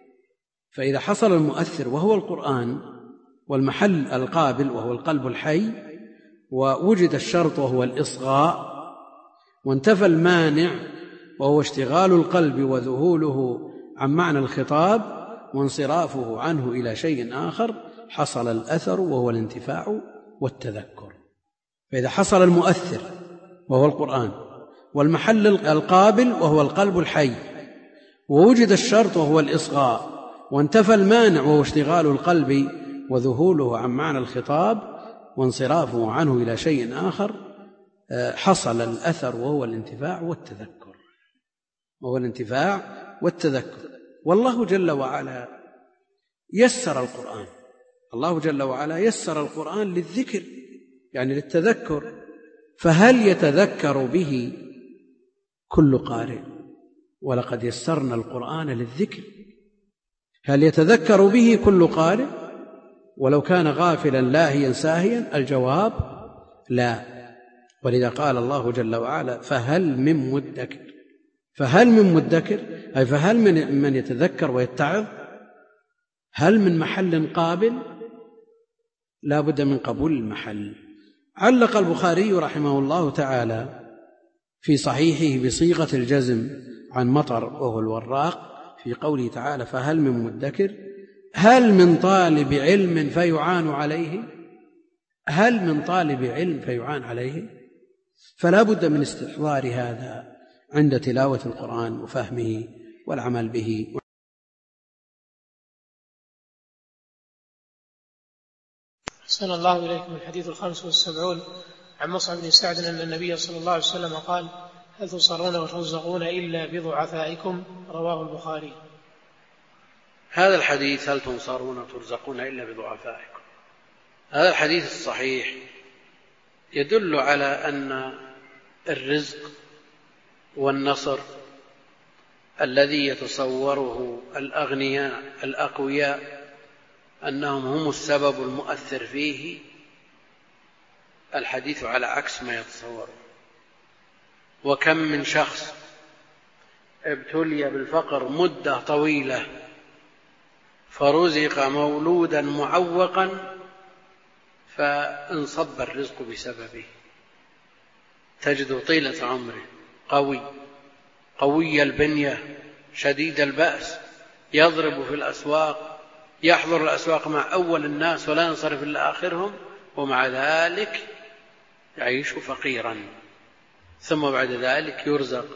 فإذا حصل المؤثر وهو القرآن، والمحل القابل وهو القلب الحي، ووجد الشرط وهو الإصغاء، وانتفى المانع وهو اشتغال القلب وذهوله عن معنى الخطاب وانصرافه عنه إلى شيء آخر، حصل الأثر وهو الانتفاع والتذكر. فإذا حصل المؤثر وهو القرآن، والمحل القابل وهو القلب الحي، ووجد الشرط وهو الإصغاء، وانتفى المانع وهو اشتغال القلب وذهوله عن معنى الخطاب وانصرافه عنه إلى شيء آخر، حصل الأثر وهو الانتفاع والتذكر وهو الانتفاع والتذكر. والله جل وعلا يسر القرآن الله جل وعلا يسر القرآن للذكر، يعني للتذكر. فهل يتذكر به كل قارئ؟ ولقد يسرنا القرآن للذكر. هل يتذكر به كل قارئ ولو كان غافلا لاهيا ساهيا؟ الجواب لا. ولذا قال الله جل وعلا: فهل من مدكر فهل من مدكر أي فهل من من يتذكر ويتعظ؟ هل من محل قابل؟ لا بد من قبول المحل. علق البخاري رحمه الله تعالى في صحيحه بصيغة الجزم عن مطر وهو الوراق في قوله تعالى فهل من مدكر، هل من طالب علم فيعان عليه، هل من طالب علم فيعان عليه. فلا بد من استحضار هذا عند تلاوة القرآن وفهمه والعمل به. أحسن الله إليكم. الحديث الخامس والسبعون عن مصعب بن سعد أن النبي صلى الله عليه وسلم قال هل تصرون وترزقون إلا بضعفائكم، رواه البخاري. هذا الحديث هل تنصرون وترزقون إلا بضعفائكم، هذا الحديث الصحيح يدل على أن الرزق والنصر الذي يتصوره الأغنياء الأقوياء أنهم هم السبب المؤثر فيه، الحديث على عكس ما يتصوره. وكم من شخص ابتلي بالفقر مدة طويلة فرزق مولودا معوقا فانصب الرزق بسببه، تجد طيلة عمره قوي قوي البنية شديد البأس، يضرب في الأسواق، يحضر الأسواق مع أول الناس ولا ينصرف إلا آخرهم، ومع ذلك يعيش فقيرا، ثم بعد ذلك يرزق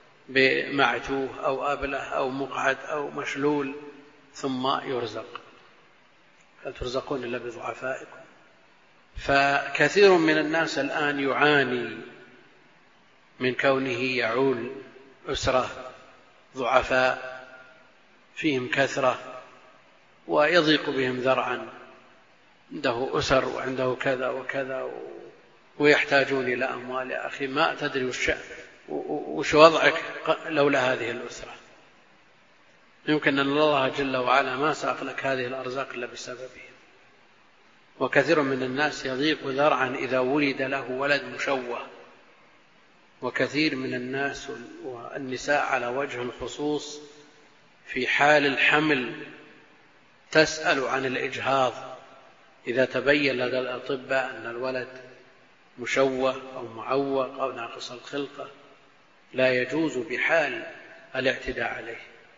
بمعتوه أو أبله أو مقعد أو مشلول ثم يرزق. هل ترزقون إلا بضعفائكم. فكثير من الناس الآن يعاني من كونه يعول أسرة ضعفاء فيهم كثرة ويضيق بهم ذرعا، عنده أسر وعنده كذا وكذا ويحتاجون إلى أموال. يا أخي ما تدري وش وضعك لولا هذه الأسرة، يمكن أن الله جل وعلا ما ساق لك هذه الأرزاق إلا بسببهم. وكثير من الناس يضيق ذرعا إذا ولد له ولد مشوه، وكثير من الناس والنساء على وجه الخصوص في حال الحمل تسأل عن الإجهاض إذا تبين لدى الأطباء أن الولد مشوه أو معوق أو ناقص الخلقة، لا يجوز بحال الاعتداء عليه،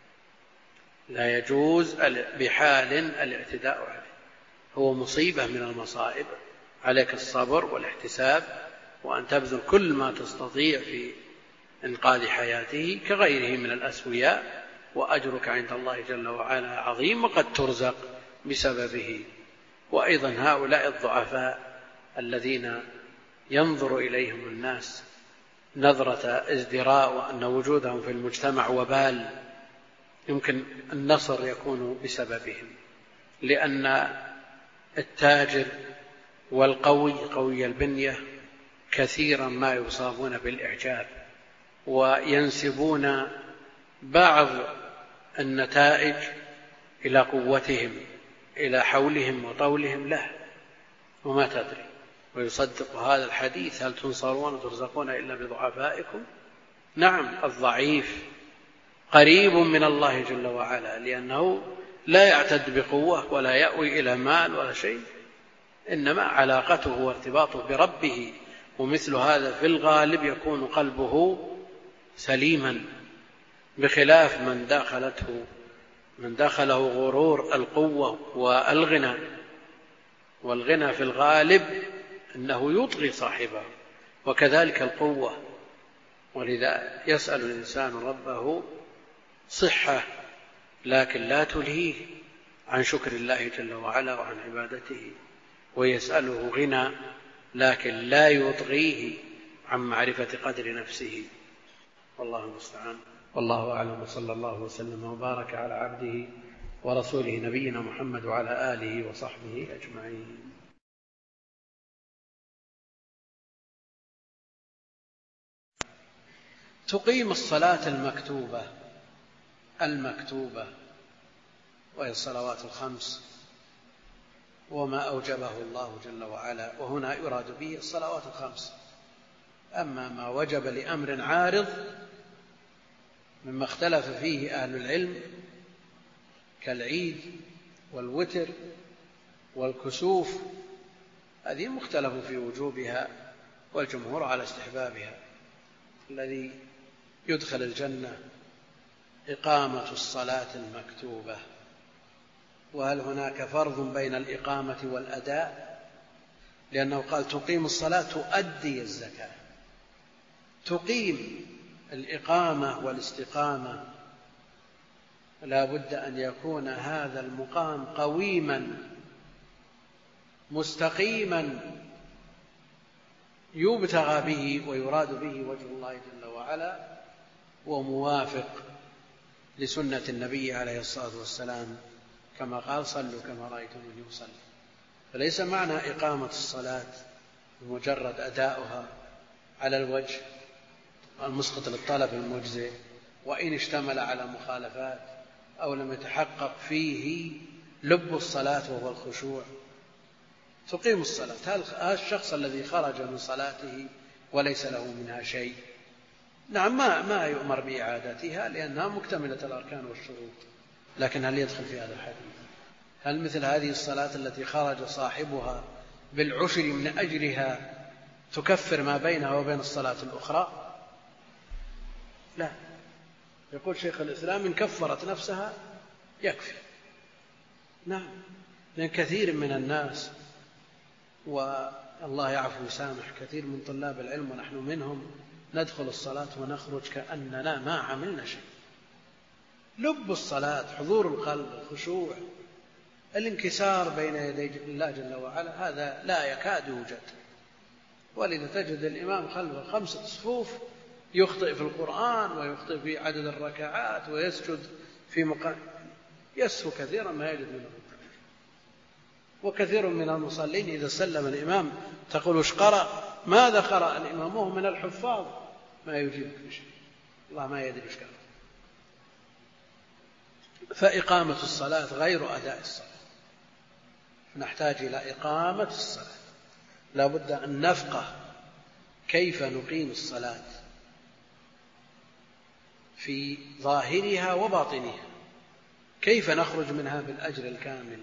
لا يجوز بحال الاعتداء عليه، هو مصيبة من المصائب، عليك الصبر والاحتساب وأن تبذل كل ما تستطيع في إنقاذ حياته كغيره من الأسوياء، وأجرك عند الله جل وعلا عظيم وقد ترزق بسببه. وأيضا هؤلاء الضعفاء الذين ينظر إليهم الناس نظرة ازدراء وأن وجودهم في المجتمع وبال، يمكن النصر يكون بسببهم، لأن التاجر والقوي قوي البنية كثيرا ما يصابون بالإعجاب وينسبون بعض النتائج إلى قوتهم إلى حولهم وطولهم له وما تدري، ويصدق هذا الحديث هل تنصرون وترزقون إلا بضعفائكم. نعم الضعيف قريب من الله جل وعلا لأنه لا يعتد بقوة ولا يأوي إلى مال ولا شيء، إنما علاقته وارتباطه بربه، ومثل هذا في الغالب يكون قلبه سليما، بخلاف من دخلته من دخله غرور القوة والغنى، والغنى في الغالب أنه يطغي صاحبه، وكذلك القوة. ولذا يسأل الإنسان ربه صحة لكن لا تلهيه عن شكر الله جل وعلا وعن عبادته، ويسأله غنى لكن لا يطغيه عن معرفة قدر نفسه، والله المستعان. والله أعلم، وصلى الله وسلم وبارك على عبده ورسوله نبينا محمد وعلى آله وصحبه أجمعين. تقيم الصلاة المكتوبة المكتوبة وهي الصلوات الخمس وما أوجبه الله جل وعلا، وهنا يراد به الصلوات الخمس. أما ما وجب لأمر عارض مما اختلف فيه أهل العلم كالعيد والوتر والكسوف، هذه مختلف في وجوبها والجمهور على استحبابها. الذي يدخل الجنة إقامة الصلاة المكتوبة. وهل هناك فرض بين الإقامة والأداء؟ لأنه قال تقيم الصلاة تؤدي الزكاة. تقيم الإقامة والاستقامة لا بد أن يكون هذا المقام قويما مستقيما يبتغى به ويراد به وجه الله جل وعلا، وموافق لسنة النبي عليه الصلاة والسلام كما قال صلوا كما رأيتموني أصلي. فليس معنى إقامة الصلاة بمجرد أداؤها على الوجه المسقط للطلب المجزئ، وإن اشتمل على مخالفات أو لم يتحقق فيه لب الصلاة وهو الخشوع. تقيم الصلاة. هذا الشخص الذي خرج من صلاته وليس له منها شيء، نعم ما ما يؤمر بإعادتها لأنها مكتملة الأركان والشروط، لكن هل يدخل في هذا الحديث؟ هل مثل هذه الصلاة التي خرج صاحبها بالعشر من أجرها تكفر ما بينها وبين الصلاة الأخرى؟ لا. يقول شيخ الإسلام إن كفرت نفسها يكفي. نعم، لأن كثير من الناس، والله يعفو ويسامح، كثير من طلاب العلم ونحن منهم ندخل الصلاة ونخرج كأننا ما عملنا شيء. لب الصلاة حضور القلب، الخشوع، الانكسار بين يدي الله جل وعلا، هذا لا يكاد يوجد. ولذا تجد الإمام خلف خمسة صفوف يخطئ في القرآن ويخطئ في عدد الركعات ويسجد في مقام، يسهو كثيرا ما يجد منه. وكثير من المصلين إذا سلم الإمام تقول وش قرأ؟ ماذا قرأ الإمام؟ وهو من الحفاظ ما يجيبك بشيء، الله ما يدري وش قرأ. فإقامة الصلاة غير أداء الصلاة، نحتاج إلى إقامة الصلاة. لا بد أن نفقه كيف نقيم الصلاة في ظاهرها وباطنها، كيف نخرج منها بالأجر الكامل.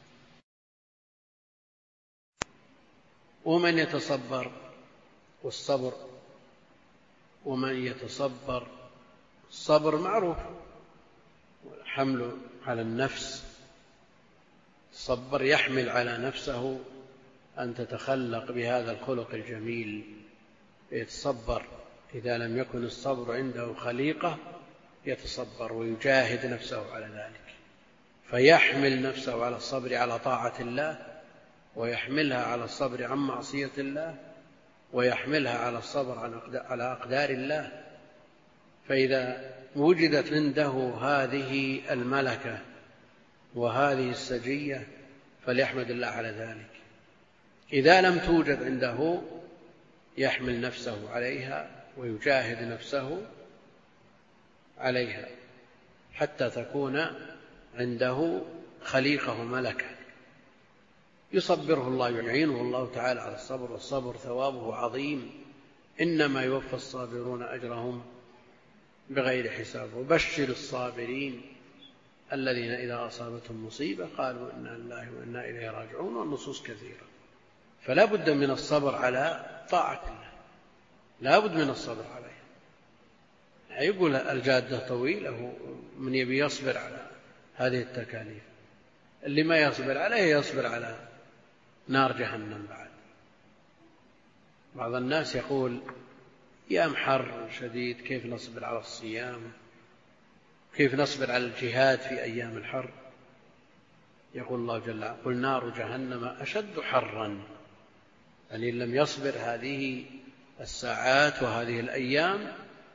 ومن يتصبر، والصبر ومن يتصبر، الصبر معروف، والحمل على النفس. الصبر يحمل على نفسه أن تتخلق بهذا الخلق الجميل، يتصبر. إذا لم يكن الصبر عنده خليقة يتصبر ويجاهد نفسه على ذلك، فيحمل نفسه على الصبر على طاعة الله، ويحملها على الصبر عن معصية الله، ويحملها على الصبر على أقدار الله. فإذا وجدت عنده هذه الملكة وهذه السجية فليحمد الله على ذلك. إذا لم توجد عنده يحمل نفسه عليها ويجاهد نفسه عليها حتى تكون عنده خليقة ملكة يصبره الله، يعينه الله تعالى على الصبر، والصبر ثوابه عظيم، إنما يوفى الصابرون أجرهم بغير حساب. وبشر الصابرين الذين إذا أصابتهم مصيبة قالوا إنا لله وإنا إليه راجعون، والنصوص كثيرة. فلا بد من الصبر على طاعة الله، لا بد من الصبر عليه. يقول الجادة طويلة، من يبي يصبر على هذه التكاليف، اللي ما يصبر عليه يصبر على نار جهنم بعد. بعض الناس يقول يا محر شديد كيف نصبر على الصيام، كيف نصبر على الجهاد في أيام الحر؟ يقول الله جل وعلا قل نار جهنم أشد حرا. يعني إن لم يصبر هذه الساعات وهذه الأيام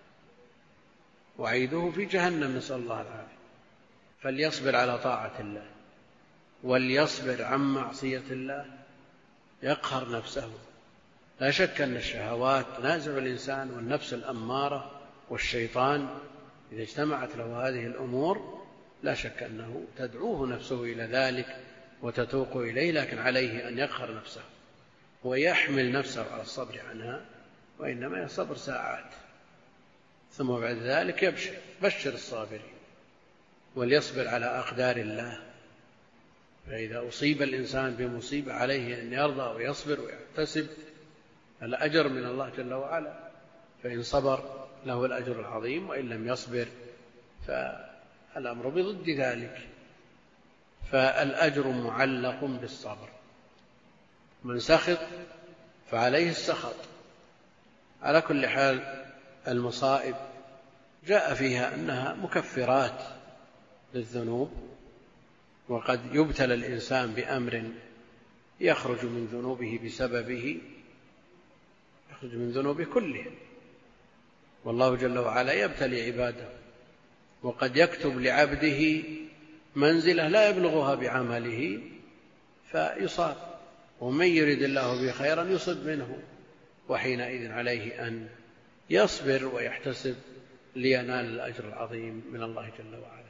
وعيده في جهنم، نسأل الله العافية. فليصبر على طاعة الله، وليصبر عن معصية الله، يقهر نفسه. لا شك أن الشهوات تنازع الإنسان، والنفس الأمارة والشيطان إذا اجتمعت له هذه الأمور لا شك أنه تدعوه نفسه إلى ذلك وتتوق إليه، لكن عليه أن يقهر نفسه ويحمل نفسه على الصبر عنها، وإنما يصبر ساعات ثم بعد ذلك يبشر. بشر الصابرين، وليصبر على أقدار الله. فإذا أصيب الإنسان بمصيبة عليه أن يرضى ويصبر ويحتسب الأجر من الله جل وعلا، فإن صبر له الأجر العظيم، وإن لم يصبر فالأمر بضد ذلك. فالأجر معلق بالصبر. من سخط فعليه السخط. على كل حال المصائب جاء فيها أنها مكفرات للذنوب، وقد يبتلى الإنسان بأمر يخرج من ذنوبه بسببه، يخرج من ذنوبه كله، والله جل وعلا يبتلي عباده، وقد يكتب لعبده منزلة لا يبلغها بعمله فيصاب، ومن يرد الله به خيرا يصب منه، وحينئذ عليه أن يصبر ويحتسب لينال الأجر العظيم من الله جل وعلا.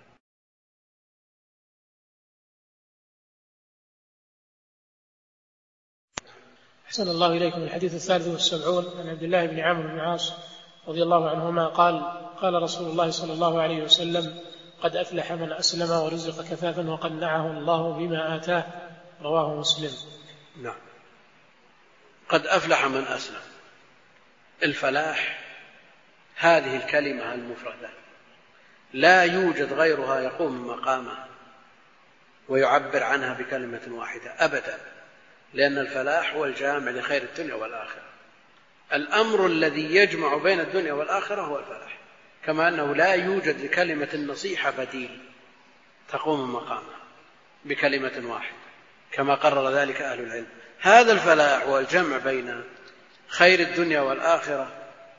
أحسن الله إليكم. الحديث الثالث والسبعون عن عبد الله بن عمرو بن العاص رضي الله عنهما قال: قال رسول الله صلى الله عليه وسلم: قد أفلح من أسلم ورزق كفافا وقنعه الله بما آتاه. رواه مسلم. نعم. قد أفلح من أسلم. الفلاح هذه الكلمة المفردة لا يوجد غيرها يقوم مقامها ويعبر عنها بكلمة واحدة أبدا، لأن الفلاح هو الجامع لخير الدنيا والآخرة. الأمر الذي يجمع بين الدنيا والآخرة هو الفلاح، كما أنه لا يوجد لكلمة النصيحة بديل تقوم مقامها بكلمة واحدة، كما قرر ذلك أهل العلم. هذا الفلاح هو الجمع بين خير الدنيا والآخرة.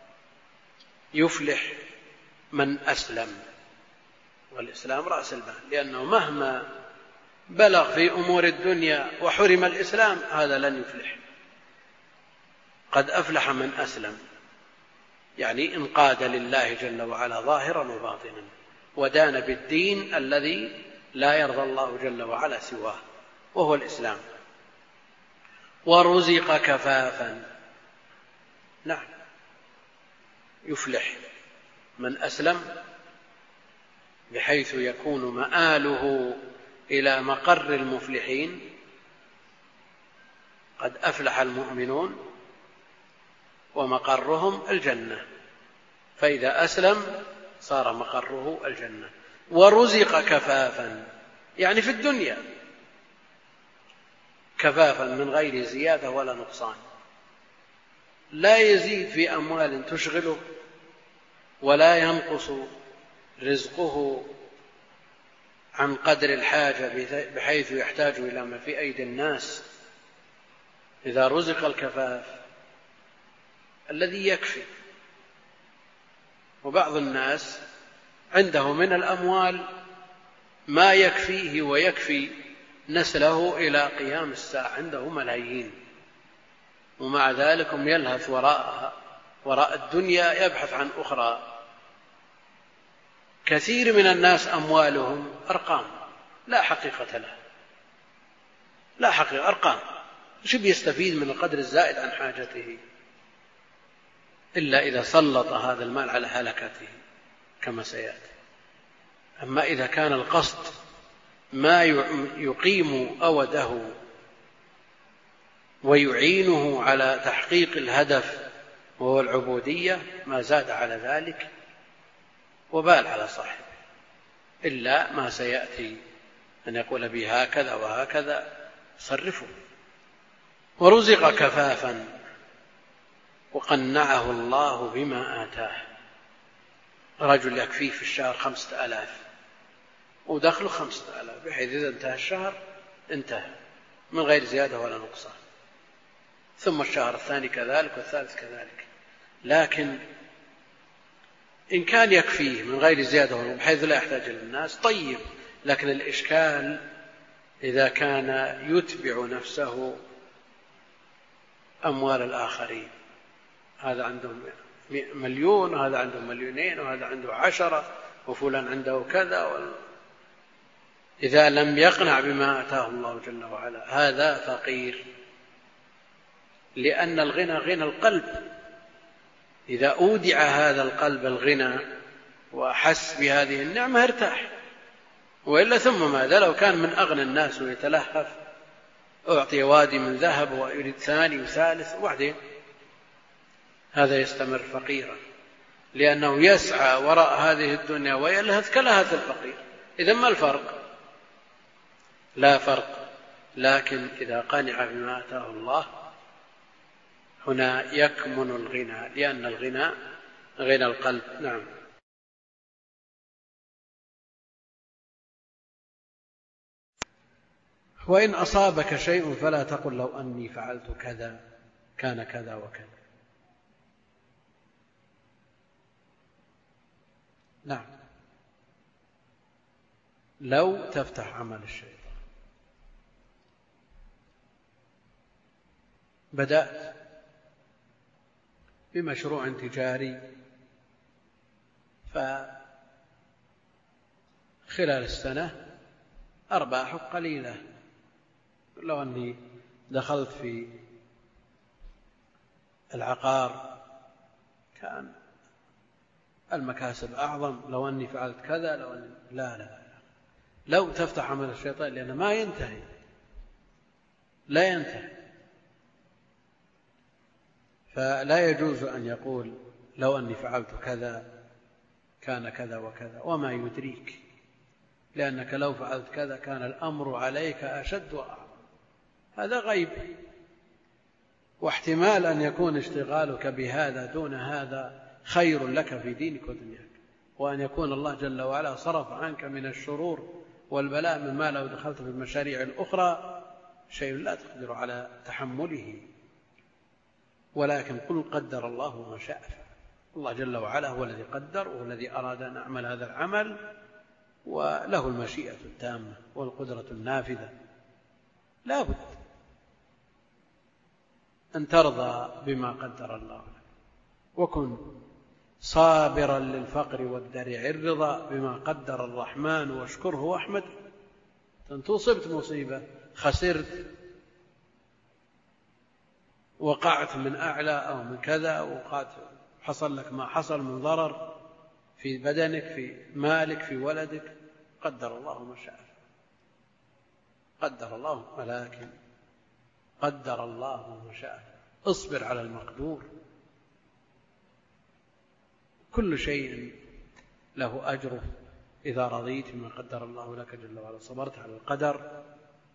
يفلح من أسلم، والإسلام رأس المال، لأنه مهما بلغ في أمور الدنيا وحرم الإسلام هذا لن يفلح. قد أفلح من أسلم، يعني انقاد لله جل وعلا ظاهرا وباطنا، ودان بالدين الذي لا يرضى الله جل وعلا سواه، وهو الإسلام. ورزق كفافا. نعم، يفلح من أسلم بحيث يكون مآله إلى مقر المفلحين. قد أفلح المؤمنون ومقرهم الجنة، فإذا أسلم صار مقره الجنة. ورزق كفافا، يعني في الدنيا كفافا من غير زيادة ولا نقصان، لا يزيد في أموال تشغله ولا ينقص رزقه عن قدر الحاجة بحيث يحتاج إلى ما في أيدي الناس. إذا رزق الكفاف الذي يكفي. وبعض الناس عنده من الأموال ما يكفيه ويكفي نسله إلى قيام الساعة، عنده ملايين، ومع ذلك يلهث وراءها وراء الدنيا يبحث عن أخرى. كثير من الناس أموالهم أرقام لا حقيقة لها، لا حقيقة، أرقام، شو بيستفيد من القدر الزائد عن حاجته إلا إذا سلط هذا المال على هلكته كما سيأتي. أما إذا كان القصد ما يقيم أوده ويعينه على تحقيق الهدف وهو العبودية، ما زاد على ذلك وبال على صاحبه، إلا ما سيأتي أن يقول به هكذا وهكذا صرفه. ورزق كفافا وقنعه الله بما آتاه. رجل يكفيه في الشهر خمسة آلاف ودخله خمسة آلاف، بحيث إذا انتهى الشهر انتهى من غير زيادة ولا نقصان، ثم الشهر الثاني كذلك والثالث كذلك. لكن إن كان يكفيه من غير زيادة ولا بحيث لا يحتاج للناس طيب، لكن الإشكال إذا كان يتبع نفسه أموال الآخرين، هذا عنده مليون وهذا عنده مليونين وهذا عنده عشرة وفلان عنده كذا و... إذا لم يقنع بما آتاه الله جل وعلا هذا فقير، لأن الغنى غنى القلب. إذا أودع هذا القلب الغنى وأحس بهذه النعمة ارتاح، وإلا ثم ماذا لو كان من أغنى الناس ويتلهف، أعطي وادي من ذهب ويريد ثاني وثالث، وبعدين هذا يستمر فقيرا لأنه يسعى وراء هذه الدنيا ويلهث كلهث الفقير. إذن ما الفرق؟ لا فرق. لكن إذا قنع بما آتاه الله هنا يكمن الغنى، لأن الغنى غنى القلب. نعم. وإن أصابك شيء فلا تقل لو أني فعلت كذا كان كذا وكذا. نعم. لو تفتح عمل الشيطان. بدأت بمشروع تجاري، فخلال السنة أرباحه قليلة. لو أني دخلت في العقار كان المكاسب أعظم، لو أني فعلت كذا، لو أني لا لا لا لو تفتح عمل الشيطان، لأنه ما ينتهي، لا ينتهي. فلا يجوز أن يقول لو أني فعلت كذا كان كذا وكذا، وما يدريك، لأنك لو فعلت كذا كان الأمر عليك أشد وأعظم. هذا غيب، واحتمال أن يكون اشتغالك بهذا دون هذا خير لك في دينك ودنياك، وأن يكون الله جل وعلا صرف عنك من الشرور والبلاء مما لو دخلت في المشاريع الأخرى شيء لا تقدر على تحمله. ولكن قل قدر الله ما شاء. الله جل وعلا هو الذي قدر، وهو الذي أراد أن أعمل هذا العمل، وله المشيئة التامة والقدرة النافذة. لا بد أن ترضى بما قدر الله لك، وكن صابرا للفقر والدرع الرضا بما قدر الرحمن واشكره واحمد. أنت أصبت مصيبة، خسرت، وقعت من أعلى أو من كذا، وقعت حصل لك ما حصل من ضرر في بدنك، في مالك، في ولدك، قدر الله ما شاء. قدر الله، ولكن قدر الله ما شاء. اصبر على المقدور، كل شيء له أجره. إذا رضيت بما قدر الله لك جل وعلا صبرت على القدر،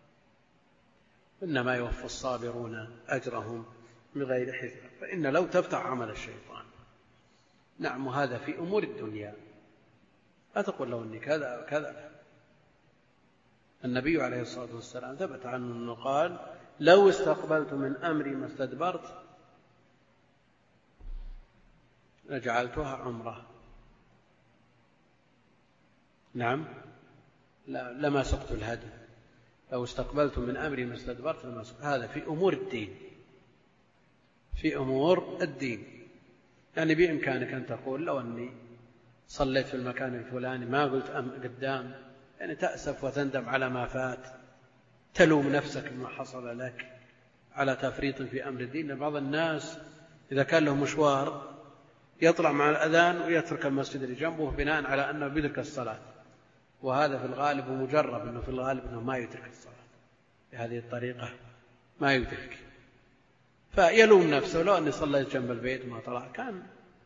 إنما يوفى الصابرون أجرهم بغير حساب. فإن لو تفتح عمل الشيطان. نعم، هذا في أمور الدنيا. لا تقول لو أني كذا وكذا. النبي عليه الصلاة والسلام ثبت عنه أنه قال لو استقبلت من أمري ما استدبرت لجعلتها عمرة. نعم، لما سقت الهدي. لو استقبلت من أمري ما استدبرت لما سقت. هذا في أمور الدين، في أمور الدين. يعني بإمكانك أن تقول لو أني صليت في المكان الفلاني ما قلت أم قدام، يعني تأسف وتندم على ما فات، تلوم نفسك بما حصل لك على تفريط في أمر الدين. بعض الناس إذا كان له مشوار يطلع مع الأذان ويترك المسجد اللي جنبه بناء على أنه بيدرك الصلاة، وهذا في الغالب ومجرب أنه في الغالب أنه ما يدرك الصلاة بهذه الطريقة، ما يدرك. فيلوم نفسه لو أني صليت جنب البيت وما طلع، كان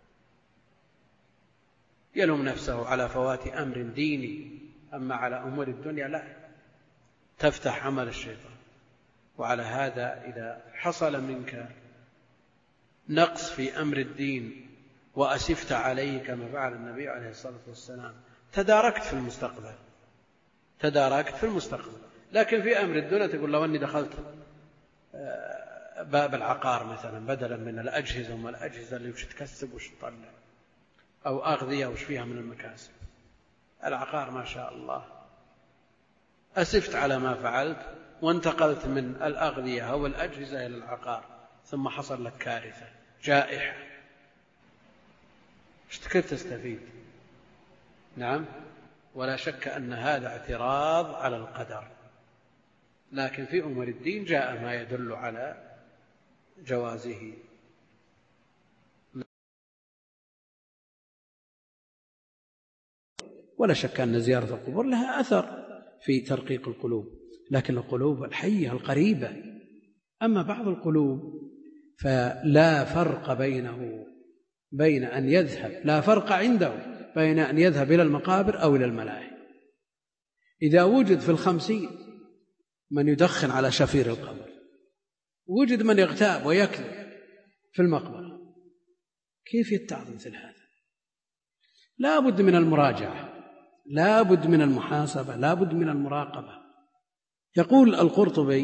يلوم نفسه على فوات أمر ديني. أما على أمور الدنيا لا، تفتح عمل الشيطان. وعلى هذا إذا حصل منك نقص في أمر الدين وأسفت عليه كما فعل النبي عليه الصلاة والسلام، تداركت في المستقبل، تداركت في المستقبل. لكن في أمر الدنيا تقول لو أني دخلت باب العقار مثلا بدلا من الأجهزة وما الأجهزة اللي وش تكسب وش تطلع، أو أغذية وش فيها من المكاسب، العقار ما شاء الله، أسفت على ما فعلت وانتقلت من الأغذية أو الأجهزة إلى العقار، ثم حصل لك كارثة، جائحة، كيف تستفيد؟ نعم، ولا شك أن هذا اعتراض على القدر. لكن في أمور الدين جاء ما يدل على جوازه. ولا شك أن زيارة القبور لها أثر في ترقيق القلوب، لكن القلوب الحية القريبة. أما بعض القلوب فلا فرق بينه بين أن يذهب لا فرق عنده بين أن يذهب إلى المقابر أو إلى الملاهي. إذا وجد في الخمسين من يدخن على شفير القبر، وجد من يغتاب ويكذب في المقبرة، كيف يتعظ مثل هذا؟ لا بد من المراجعة، لا بد من المحاسبة، لا بد من المراقبة. يقول القرطبي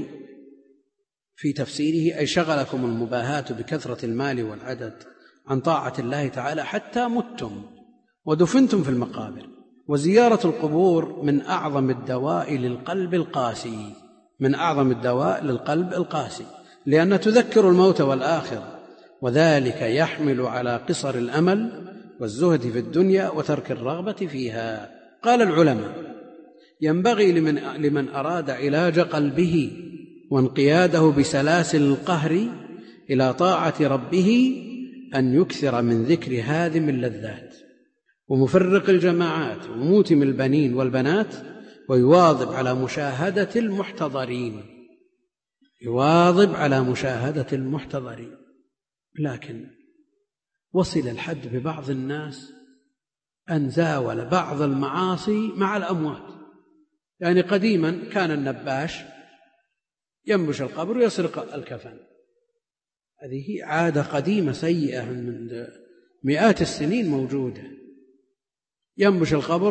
في تفسيره: أي شغلكم المباهاة بكثرة المال والعدد عن طاعة الله تعالى حتى متم ودفنتم في المقابر. وزيارة القبور من أعظم الدواء للقلب القاسي، من أعظم الدواء للقلب القاسي، لأن تذكر الموت والآخرة، وذلك يحمل على قصر الأمل والزهد في الدنيا وترك الرغبة فيها. قال العلماء: ينبغي لمن, لمن أراد علاج قلبه وانقياده بسلاسل القهر إلى طاعة ربه أن يكثر من ذكر هادم اللذات ومفرق الجماعات وموتم البنين والبنات، ويواظب على مشاهدة المحتضرين، يواظب على مشاهدة المحتضرين. لكن وصل الحد ببعض الناس أن زاول بعض المعاصي مع الأموات. يعني قديما كان النباش ينبش القبر ويسرق الكفن، هذه عادة قديمة سيئة من مئات السنين موجودة، ينبش القبر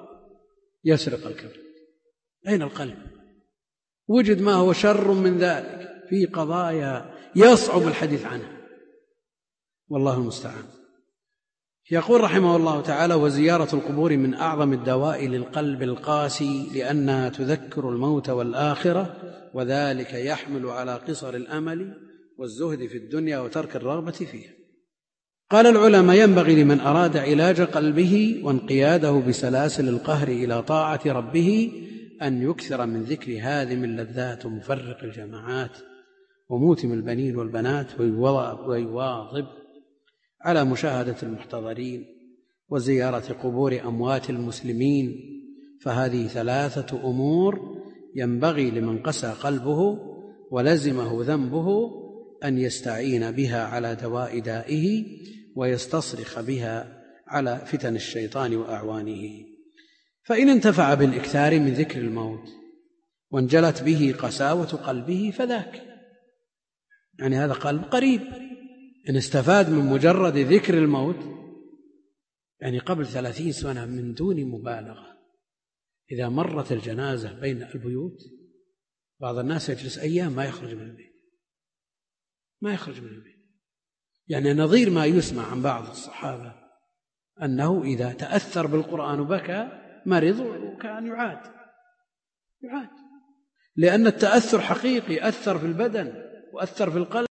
ويسرق الكفن. أين القلب؟ وجد ما هو شر من ذلك في قضايا يصعب الحديث عنها، والله المستعان. يقول رحمه الله تعالى: وزيارة القبور من أعظم الدواء للقلب القاسي لأنها تذكر الموت والآخرة، وذلك يحمل على قصر الأمل والزهد في الدنيا وترك الرغبة فيها. قال العلماء: ينبغي لمن أراد علاج قلبه وانقياده بسلاسل القهر إلى طاعة ربه أن يكثر من ذكر هادم اللذات ومفرق الجماعات وموتم البنين والبنات، ويواظب على مشاهدة المحتضرين وزيارة قبور أموات المسلمين. فهذه ثلاثة أمور ينبغي لمن قسى قلبه ولزمه ذنبه أن يستعين بها على دواء دائه ويستصرخ بها على فتن الشيطان وأعوانه. فإن انتفع بالإكثار من ذكر الموت وانجلت به قساوة قلبه فذاك، يعني هذا قلب قريب. إن استفاد من مجرد ذكر الموت، يعني قبل ثلاثين سنة من دون مبالغة، إذا مرت الجنازة بين البيوت بعض الناس يجلس أيام ما يخرج من البيت، ما يخرج من البيت. يعني نظير ما يسمع عن بعض الصحابة أنه إذا تأثر بالقرآن وبكى مرض وكان يعاد يعاد لأن التأثر حقيقي، أثر في البدن وأثر في القلب.